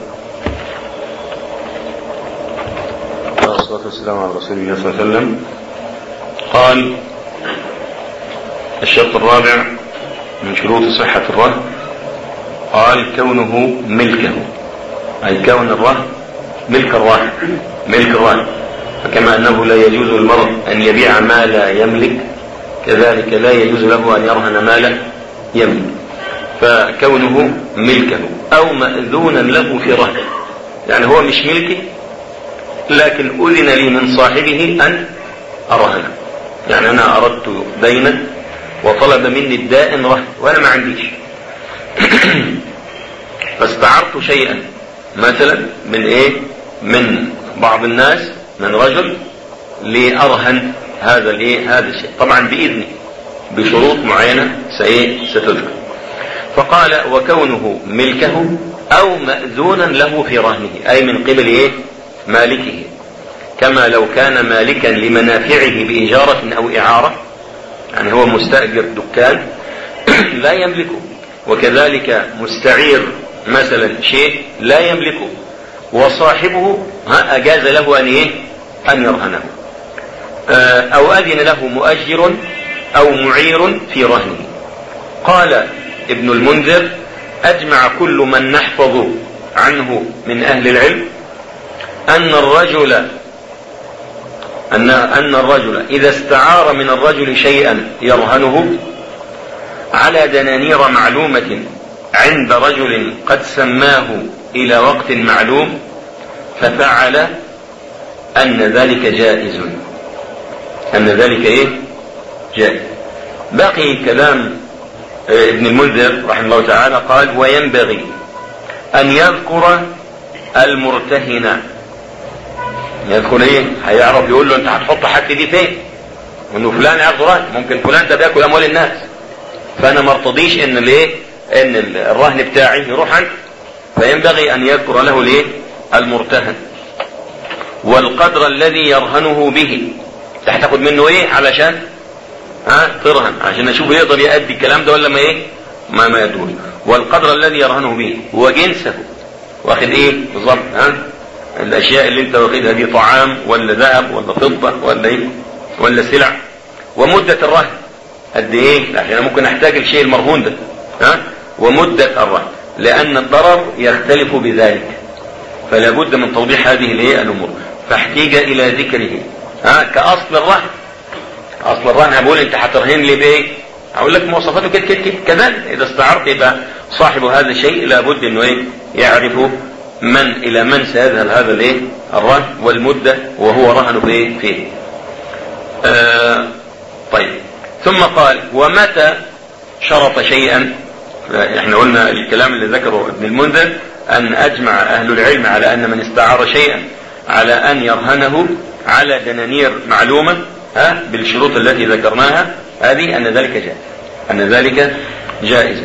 والصلاة والسلام على رسول الله صلى الله عليه وسلم. قال الشرط الرابع من شروط صحة الرهن، قال كونه ملكه، أي كون الرهن ملك الراهن، ملك الراهن. فكما أنه لا يجوز للمرء أن يبيع ما لا يملك، كذلك لا يجوز له أن يرهن ما لا يملك. فكونه ملكه أو مأذونا له في رهن، يعني هو مش ملكي لكن أذن لي من صاحبه أن أرهنه. يعني أنا أردت دينا وطلب مني الدائن رهن وأنا ما عنديش، فاستعرت شيئا مثلا من ايه من بعض الناس من رجل لأرهن هذا الايه هذا الشيء، طبعا بإذنه بشروط معينة ستذكر. فقال وكونه ملكه أو مأذونا له في رهنه، أي من قبل ايه مالكه، كما لو كان مالكا لمنافعه بإجارة أو إعارة، يعني هو مستأجر دكان لا يملكه، وكذلك مستعير مثلا شيء لا يملكه، وصاحبه ها أجاز له أن إيه أن يرهنه، أو أذن له مؤجر أو معير في رهنه. قال ابن المنذر أجمع كل من نحفظ عنه من أهل العلم أن الرجل أن أن الرجل إذا استعار من الرجل شيئا يرهنه على دنانير معلومة عند رجل قد سماه إلى وقت معلوم ففعل أن ذلك جائز، أن ذلك إيه جائز. باقي كلام ابن المنذر رحمه الله تعالى قال وينبغي أن يذكر المرتهن. يذكر ايه هيعرف يقول له انت هتحط حاجتي دي فين، وانه فلان ياخد رهن، ممكن فلان ده بياكل اموال الناس، فانا ما ارتضيش ان الايه ان الرهن بتاعي يروح عنه، فينبغي ان يذكر له الايه المرتهن والقدر الذي يرهنه به. انت هتاخد منه ايه علشان ها ترهن، عشان اشوف يقدر يؤدي الكلام ده ولا ما ايه ما ما يدور، والقدر الذي يرهنه به وجنسه، واخد ايه بالظبط ها الاشياء اللي انت واخدها دي طعام ولا ذهب ولا فضة ولا ايه ولا سلع، ومدة الرهن قد ايه، عشان ممكن احتاج الشيء المرهون ده ها ومدة الرهن، لان الضرر يختلف بذلك، فلا بد من توضيح هذه الايه الامور، فاحتاج الى ذكره ها كاصل الرهن. اصل الرهن بقول انت هترهن لي بايه، هقول لك مواصفاته كده كده كده كذلك. اذا استعرت يبقى صاحب هذا الشيء لابد انه ايه يعرف من الى من سيذهب هذا الايه الرهن والمدة وهو رهن في ايه فيه. آه طيب ثم قال ومتى شرط شيئا، احنا قلنا الكلام اللي ذكره ابن المنذر ان اجمع اهل العلم على ان من استعار شيئا على ان يرهنه على دنانير معلومة ها بالشروط التي ذكرناها هذه ان ذلك جائز، ان ذلك جائز.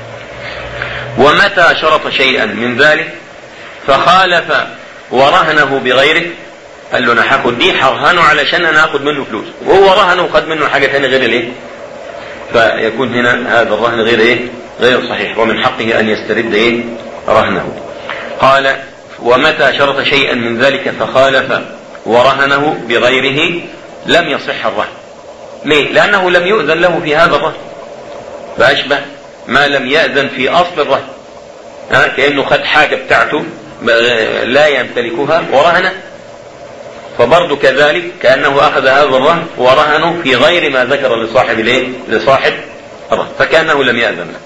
ومتى شرط شيئا من ذلك فخالف ورهنه بغيره، قال له انا هاخد دي هرهنه علشان انا هاخد منه فلوس، وهو رهنه وخد منه حاجه ثانيه غير الايه، فيكون هنا هذا الرهن غير ايه غير صحيح، ومن حقه ان يسترد ايه رهنه. قال ومتى شرط شيئا من ذلك فخالف ورهنه بغيره لم يصح الرهن. ليه؟ لانه لم يؤذن له في هذا الرهن، فاشبه ما لم يأذن في اصل الرهن، ها كأنه خد حاجة بتاعته لا يمتلكها ورهنه، فبرضه كذلك كأنه اخذ هذا الرهن ورهنه في غير ما ذكر لصاحب الايه لصاحب الرهن، فكأنه لم يأذن له.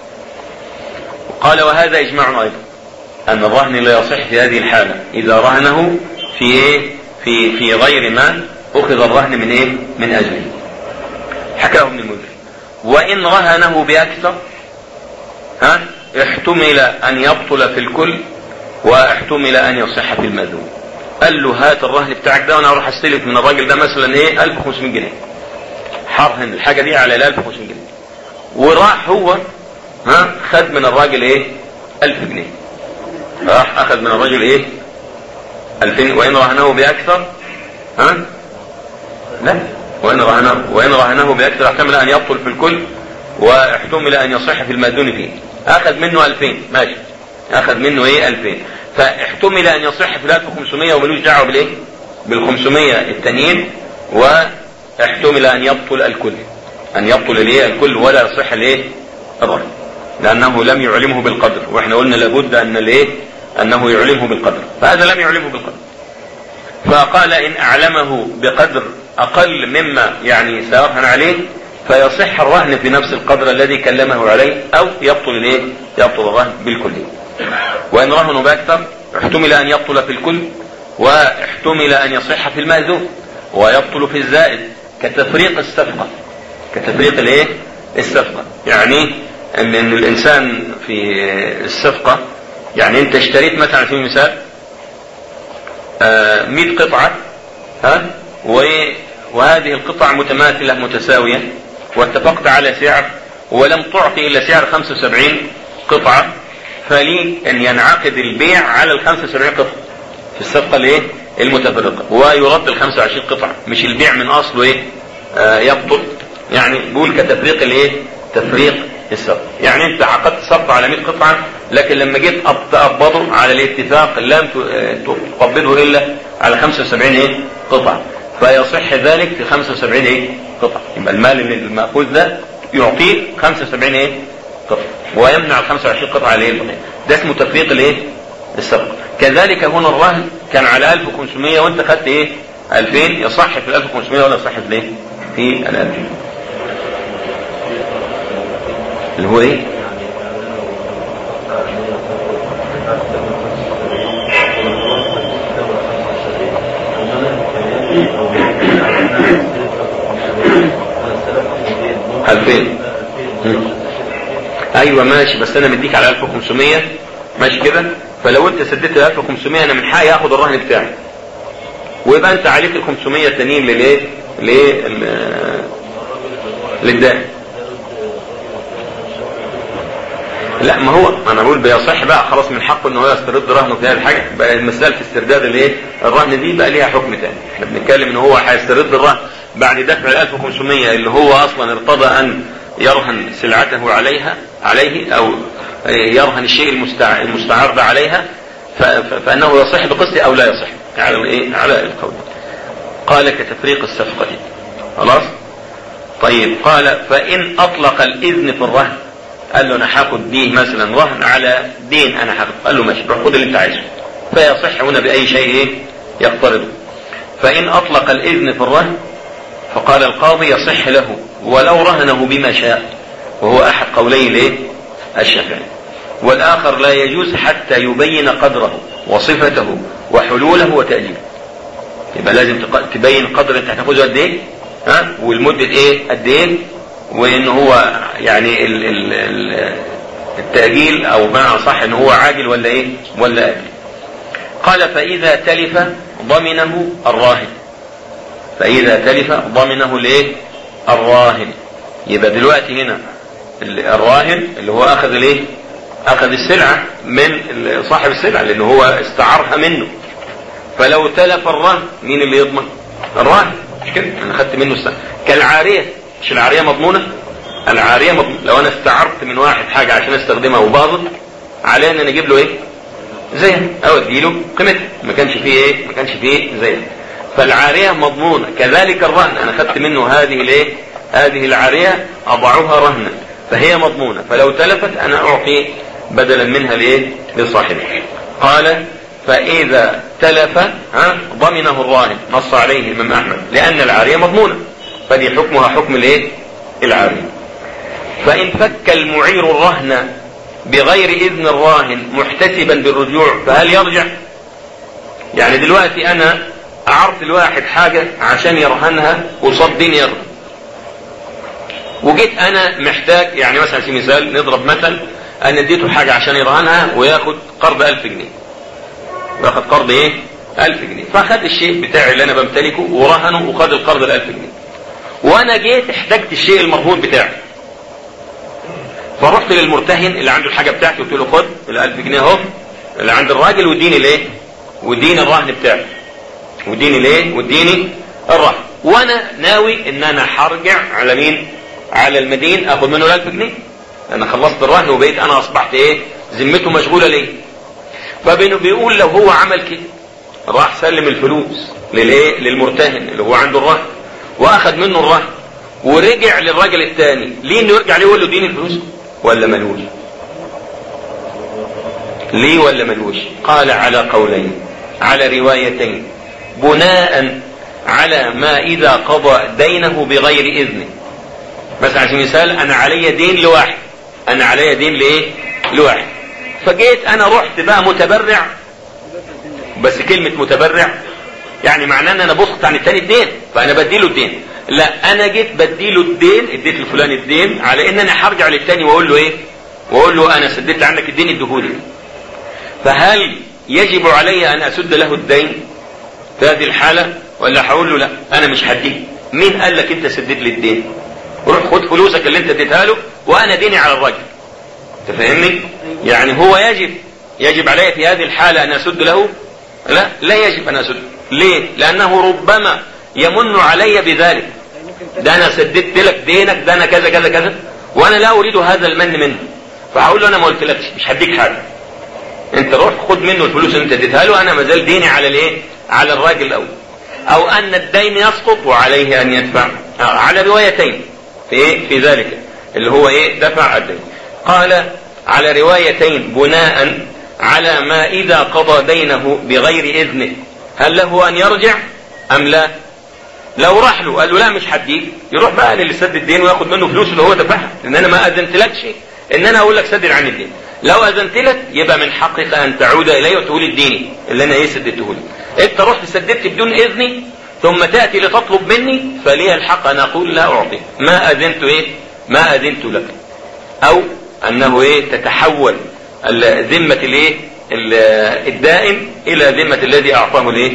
قال وهذا اجماع ايضا ان الرهن لا يصح في هذه الحالة اذا رهنه في ايه في في غير ما اخذ الرهن من ايه من اجله. حكاه ابن المنذر وان رهنه باكثر ها احتمل ان يبطل في الكل واحتمل ان يصح في المأذون. قال له هات الرهن بتاعك ده وانا اروح استلف من الراجل ده مثلا ايه ألف وخمسمائة جنيه، حرهن الحاجه دي على ألف وخمسمائة جنيه، وراح هو ها خد من الراجل ايه ألف جنيه، راح اخذ من الراجل ايه ألفين. وان رهنه باكثر ها لا وان رهنه وان رهنه باكثر احتمل ان يبطل في الكل واحتمل ان يصح في المأذون فيه. اخذ منه ألفين ماشي، اخذ منه ايه ألفين، فاحتمل ان يصح في ألف وخمسمائة وملوش دعوه بالايه بالخمسمائة التانيين، واحتمل ان يبطل الكل ان يبطل الايه الكل ولا يصح الايه الرهن، لانه لم يعلمه بالقدر، واحنا قلنا لابد ان الايه انه يعلمه بالقدر، فهذا لم يعلمه بالقدر. فقال ان اعلمه بقدر اقل مما يعني سيرهن عليه فيصح الرهن في نفس القدر الذي كلمه عليه، او يبطل الايه يبطل الرهن بالكلية. وان رهنوا باكثر احتمل ان يبطل في الكل واحتمل ان يصح في المأذون ويبطل في الزائد كتفريق الصفقة كتفريق الايه الصفقة، يعني ان الانسان في الصفقة يعني انت اشتريت مثلا على سبيل المثال آه مئة قطعة، ها، وهذه القطع متماثلة متساوية، واتفقت على سعر ولم تعطي إلا سعر خمسة وسبعين قطعة، فلي أن ينعقد البيع على ال خمسة وسبعين قطعة في الصفقة الايه المتفرقة، ويرد ال خمسة وعشرين قطعة، مش البيع من أصله ايه آه يبطل. يعني بقول كتفريق الايه تفريق الصفقة. يعني انت عقدت صفقة على مئة قطعة، لكن لما جيت تقبضه على الاتفاق لم تقبضه إلا على خمسة وسبعين ايه قطعة، فيصح ذلك في خمسة وسبعين ايه قطعة. يبقى المال اللي المأخوذ ده يعطيه خمسة وسبعين ايه قطعة، ويمنع ال خمسة وعشرين قطعة عليه البقية. ده اسمه تفريق الايه الصفقة. كذلك هنا الرهن كان على ألف وخمسمائة وانت خدت ايه ألفين، يصح في ال ألف وخمسمائة ولا يصح في الايه في ال ألفين اللي هو ايه ألفين. ايوه ماشي، بس انا مديك على ألف وخمسمائة ماشي كده، فلو انت سددت ال ألف وخمسمائة انا من حقي اخد الرهن بتاعي، ويبقى انت عليك ال خمسمائة التانيين للايه ليه للدائن. لا ما هو انا بقول بيصح بقى خلاص من حقه ان هو يسترد رهنه في هذه الحاجه، بقى المساله في استرداد الايه الرهن دي بقى ليها حكم ثاني. احنا بنتكلم ان هو هيسترد الرهن بعد دفع ال ألف وخمسمائة اللي هو اصلا ارتضى ان يرهن سلعته عليها عليه او يرهن الشيء المستع... المستعار ده عليها، ف... فانه يصح بقسط او لا يصح على الايه على القول. قال كتفريق الصفقه دي خلاص. طيب قال فان اطلق الاذن في الرهن، قال له انا هاخد دي مثلا رهن على دين انا هاخد، قال له ماشي روح خد اللي انت عايزه، فيصح هنا باي شيء ايه يقترضه. فان اطلق الاذن في الرهن فقال القاضي يصح له ولو رهنه بما شاء، وهو احد قولي الايه الشافعي. والاخر لا يجوز حتى يبين قدره وصفته وحلوله وتأجيله. يبقى لازم تبين قدر انت هتاخده قد ايه، ها، والمدة ايه قد ايه، وان هو يعني ال ال ال التأجيل او بمعنى صح ان هو عاجل ولا ايه ولا آجل. قال فاذا تلف ضمنه الراهن، فاذا تلف ضمنه الايه الراهن. يبقى دلوقتي هنا الراهن اللي هو اخذ الايه اخذ السلعة من صاحب السلعة لان هو استعارها منه، فلو تلف الرهن مين اللي يضمن؟ الراهن، مش كده؟ انا خدت منه السلعة كالعارية، مش العارية مضمونة؟ العارية مضمونة. لو انا استعرت من واحد حاجة عشان استخدمها وباظت عليه ان انا اجيب له ايه زيها او اديله قيمتها، ما كانش فيه ايه ما كانش فيه زيها، فالعارية مضمونة. كذلك الرهن انا خدت منه هذه الايه هذه العارية اضعها رهنا فهي مضمونة، فلو تلفت انا اعطي بدلا منها لايه لصاحبه. قال فاذا تلف ها ضمنه الراهن، نص عليه الامام احمد لان العارية مضمونة، فدي حكمها حكم الايه العارية. فان فك المعير الرهن بغير اذن الراهن محتسبا بالرجوع فهل يرجع؟ يعني دلوقتي انا اعرت الواحد حاجة عشان يرهنها قصاد دين يرهن، وجيت انا محتاج، يعني مثلا في مثال نضرب مثل، انا اديته حاجة عشان يرهنها وياخد قرض ألف جنيه، ياخد قرض ايه ألف جنيه، فاخد الشيء بتاعي اللي انا بمتلكه ورهنه وخد القرض الألف جنيه، وانا جيت احتجت الشيء المرهون بتاعي، فرحت للمرتهن اللي عنده الحاجة بتاعتي قلت له خد الألف جنيه اهو اللي عند الراجل واديني الايه واديني الرهن بتاعي واديني الايه واديني الرهن، وانا ناوي ان انا هرجع على مين؟ على المدين اخد منه الألف جنيه، انا خلصت الرهن وبقيت انا اصبحت ايه ذمته مشغولة ليه. فبيقول لو هو عمل كده راح سلم الفلوس للايه للمرتهن اللي هو عنده الرهن واخد منه الرهن ورجع للراجل الثاني، ليه انه يرجع ليه يقول له اديني الفلوس ولا ملوش؟ ليه ولا ملوش؟ قال على قولين، على روايتين، بناء على ما اذا قضى دينه بغير اذنه. مثلا على مثال انا علي دين لواحد، انا علي دين لايه لواحد، فجيت انا رحت بقى متبرع، بس كلمة متبرع يعني معناه ان انا بسقط عن التاني الدين فانا بديله الدين، لا انا جيت بديله الدين، اديت لفلان الدين على ان انا هرجع للتاني واقول له ايه واقول له انا سددت عنك الدين اديهولي، فهل يجب علي ان اسد له الدين في هذه الحالة ولا هقول له لا انا مش هديه؟ مين قال لك انت سدد لي الدين؟ روح خد فلوسك اللي انت اديتها له وانا ديني على الراجل. تفهمني؟ يعني هو يجب يجب علي في هذه الحالة ان اسد له؟ لا لا يجب ان اسد. ليه؟ لانه ربما يمن علي بذلك، ده انا سددت لك دينك، ده انا كذا كذا كذا، وانا لا اريد هذا المن منه، فهقول له انا ما قلتلكش مش هديك حاجه، انت روح خد منه الفلوس اللي انت اديتها له، انا ما زال ديني على الايه؟ على الراجل الاول. او ان الدين يسقط وعليه ان يدفع، آه على روايتين في ايه؟ في ذلك اللي هو ايه؟ دفع الدين. قال على روايتين بناء على ما اذا قضى دينه بغير اذنه هل له ان يرجع ام لا؟ لو راح له قال له لا مش هديك، يروح بقى للي سد الدين وياخد منه فلوس اللي هو دفعها، لان انا ما اذنت لكش ان انا اقول لك سدد عن الدين. لو اذنت لك يبقى من حقك ان تعود الي وتقول اديني اللي انا ايه سددته لي. انت رحت سددت بدون اذني ثم تاتي لتطلب مني، فلي الحق ان اقول لا اعطي، ما اذنت ايه؟ ما اذنت لك. او انه ايه؟ تتحول ذمه الايه؟ الدائن الى ذمه الذي اعطاه الايه؟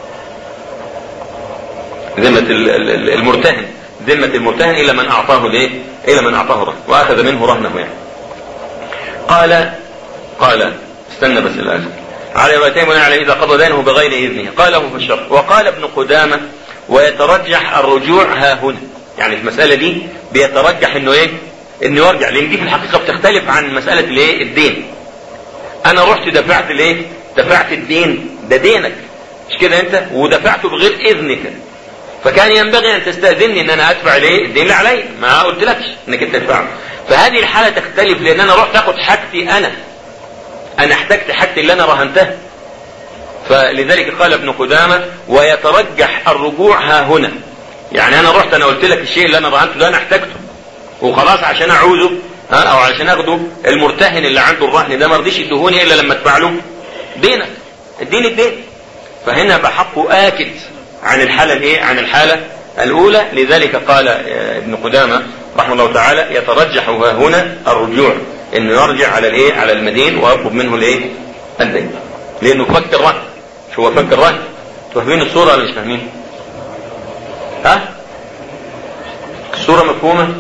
ذمة المرتهن، ذمة المرتهن إلى من أعطاه الإيه؟ إلى من أعطاه رهن وأخذ منه رهنه يعني. قال قال استنى بس الآن على روايتين بناء على إذا قضى دينه بغير إذنه قاله في الشرع. وقال ابن قدامة ويترجح الرجوع ها هنا، يعني في المسألة دي بيترجح إنه إيه؟ إنه يرجع، لأن دي في الحقيقة بتختلف عن مسألة الإيه؟ الدين. أنا رحت دفعت الإيه؟ دفعت الدين، ده دينك مش كده أنت؟ ودفعته بغير إذنك، فكان ينبغي ان تستاذني ان انا ادفع ليه الدين اللي علي، ما قلت لكش انك انت تدفعه. فهذه الحاله تختلف، لان انا رحت اخد حاجتي، انا انا احتجت حاجتي اللي انا رهنتها. فلذلك قال ابن قدامه ويترجح الرجوع ها هنا، يعني انا رحت انا قلت لك الشيء اللي انا رهنته ده انا احتجته وخلاص عشان اعوزه ها او عشان اخده، المرتهن اللي عنده الرهن ده ما رضيش يدهوني الا لما ادفع له دينك، اديني الدين. فهنا بحقه اكد عن الحالة الايه؟ عن الحالة الاولى. لذلك قال ابن قدامة رحمه الله تعالى يترجح هنا الرجوع، انه يرجع على الايه؟ على المدين ويطلب منه الايه؟ الدين، لانه فك الرهن. شو هو فك الرهن؟ فاهمين الصورة ولا مش فاهمين؟ ها؟ الصورة مفهومة؟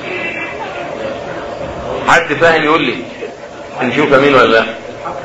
حد فاهم يقول لي نشوف فاهمين ولا لا؟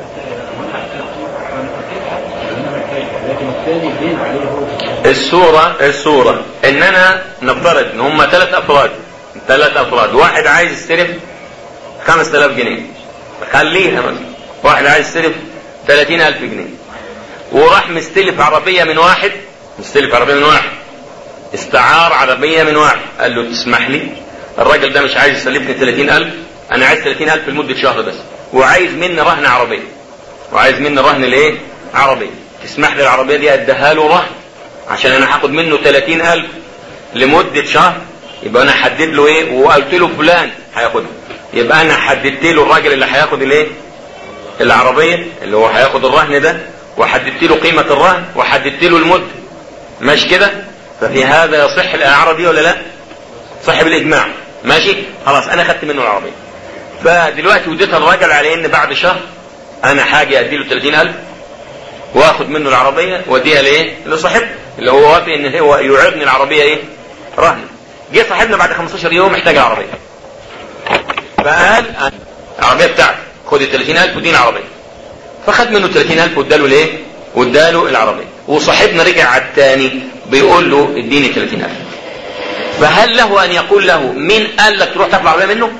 الصورة الصورة ان انا نفترض ان هم ثلاث افراد ثلاث افراد واحد عايز يستلف خمسة آلاف جنيه، خليها مثلا واحد عايز يستلف ثلاثين ألف جنيه، وراح مستلف عربية من واحد مستلف عربية من واحد استعار عربية من واحد، قال له تسمح لي الراجل ده مش عايز يسلفني ثلاثين ألف، انا عايز ثلاثين ألف لمدة شهر بس، وعايز مني رهن عربية وعايز مني رهن الايه؟ عربية، تسمح لي العربية دي اديها له رهن عشان انا هاخد منه ثلاثين ألف لمدة شهر، يبقى انا حدد له ايه؟ وقلت له فلان هياخدها، يبقى انا حددت له الراجل اللي هياخد الايه؟ العربية اللي هو هياخد الرهن ده، وحددت له قيمة الرهن وحددت له المدة، ماشي كده؟ ففي هذا يصح الاعارة دي ولا لا؟ صح بالاجماع، ماشي؟ خلاص انا خدت منه العربية، فدلوقتي وديتها الراجل على ان بعد شهر انا حاجة ادي له ثلاثين ألف واخد منه العربية واديها لايه؟ لصاحبه اللي هو وافق ان هو يعيرني العربية ايه؟ رهن. جه صاحبنا بعد خمستاشر يوم محتاج العربية، فقال العربية بتاعتي خد ال ثلاثين ألف وديني العربية، فخد منه ثلاثين ألف واداله الايه؟ واداله العربية، وصاحبنا رجع على الثاني بيقول له اديني ثلاثين ألف، فهل له ان يقول له مين قال لك تروح تاخد العربية منه؟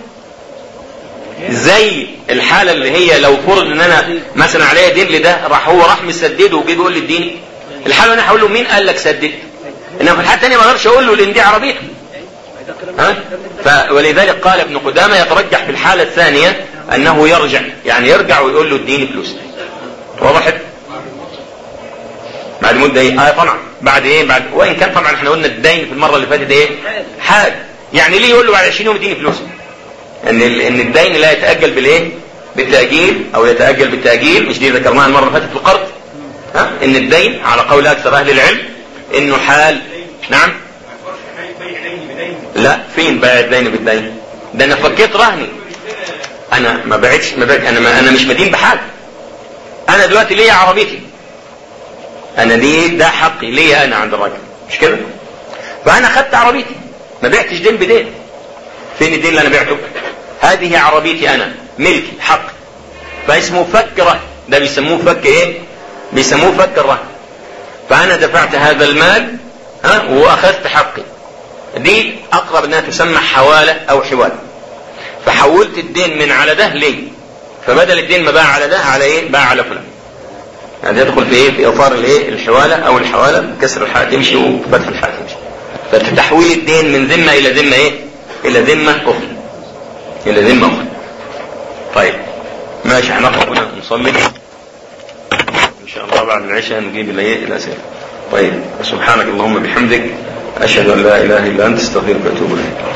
زي الحالة اللي هي لو فرض ان انا مثلا عليا دين لده راح هو راح مسدده وجي بيقول لي اديني، الحالة انا هقول له مين قال لك سدد؟ انما في الحالة الثانية ما اقدرش اقول له لان دي عربيته. ها؟ ف... ولذلك قال ابن قدامة يترجح في الحالة الثانية انه يرجع، يعني يرجع ويقول له اديني فلوس. وضحت؟ بعد مدة ايه؟ اه طبعا بعد ايه؟ بعد وان كان طبعا احنا قلنا الدين في المرة اللي فاتت ايه؟ حال، يعني ليه يقول له بعد عشرين يوم اديني فلوس؟ ان ان الدين لا يتأجل بالايه؟ بالتأجيل او يتأجل بالتأجيل، مش دي ذكرناها المرة اللي فاتت في القرض. ها؟ ان الدين على قول اكثر اهل العلم انه حال. نعم؟ لا، فين بايع الدين بالدين؟ ده انا فكيت رهني، انا ما بعتش ما بعت انا ما انا مش مدين بحاجه، انا دلوقتي ليا عربيتي، انا دي ده حقي ليا انا عند الراجل، مش كده؟ فانا خدت عربيتي، ما بعتش دين بدين. فين الدين اللي انا بعته؟ هذه عربيتي انا، ملكي، حقي، فاسمه فك رهن. ده بيسموه فك ايه؟ بيسموه فك الرهن. فانا دفعت هذا المال ها واخذت حقي. دي اقرب انها تسمى حوالة او حوالة. فحولت الدين من على ده ليه، فبدل الدين ما باع على ده على ايه؟ باع على فلان. يعني يدخل في ايه؟ في اطار الايه؟ الحوالة او الحوالة، كسر الحاء تمشي وفتح الحاء تمشي. فتحويل الدين من ذمة الى ذمة ايه؟ الى ذمة اخرى، الى ذمة اخرى. طيب ماشي، هنقف هنا نصلي ان شاء الله، بعد العشاء نجيب الايه؟ الاسئله. طيب سبحانك اللهم بحمدك، اشهد ان لا اله الا انت، استغفرك واتوب اليك.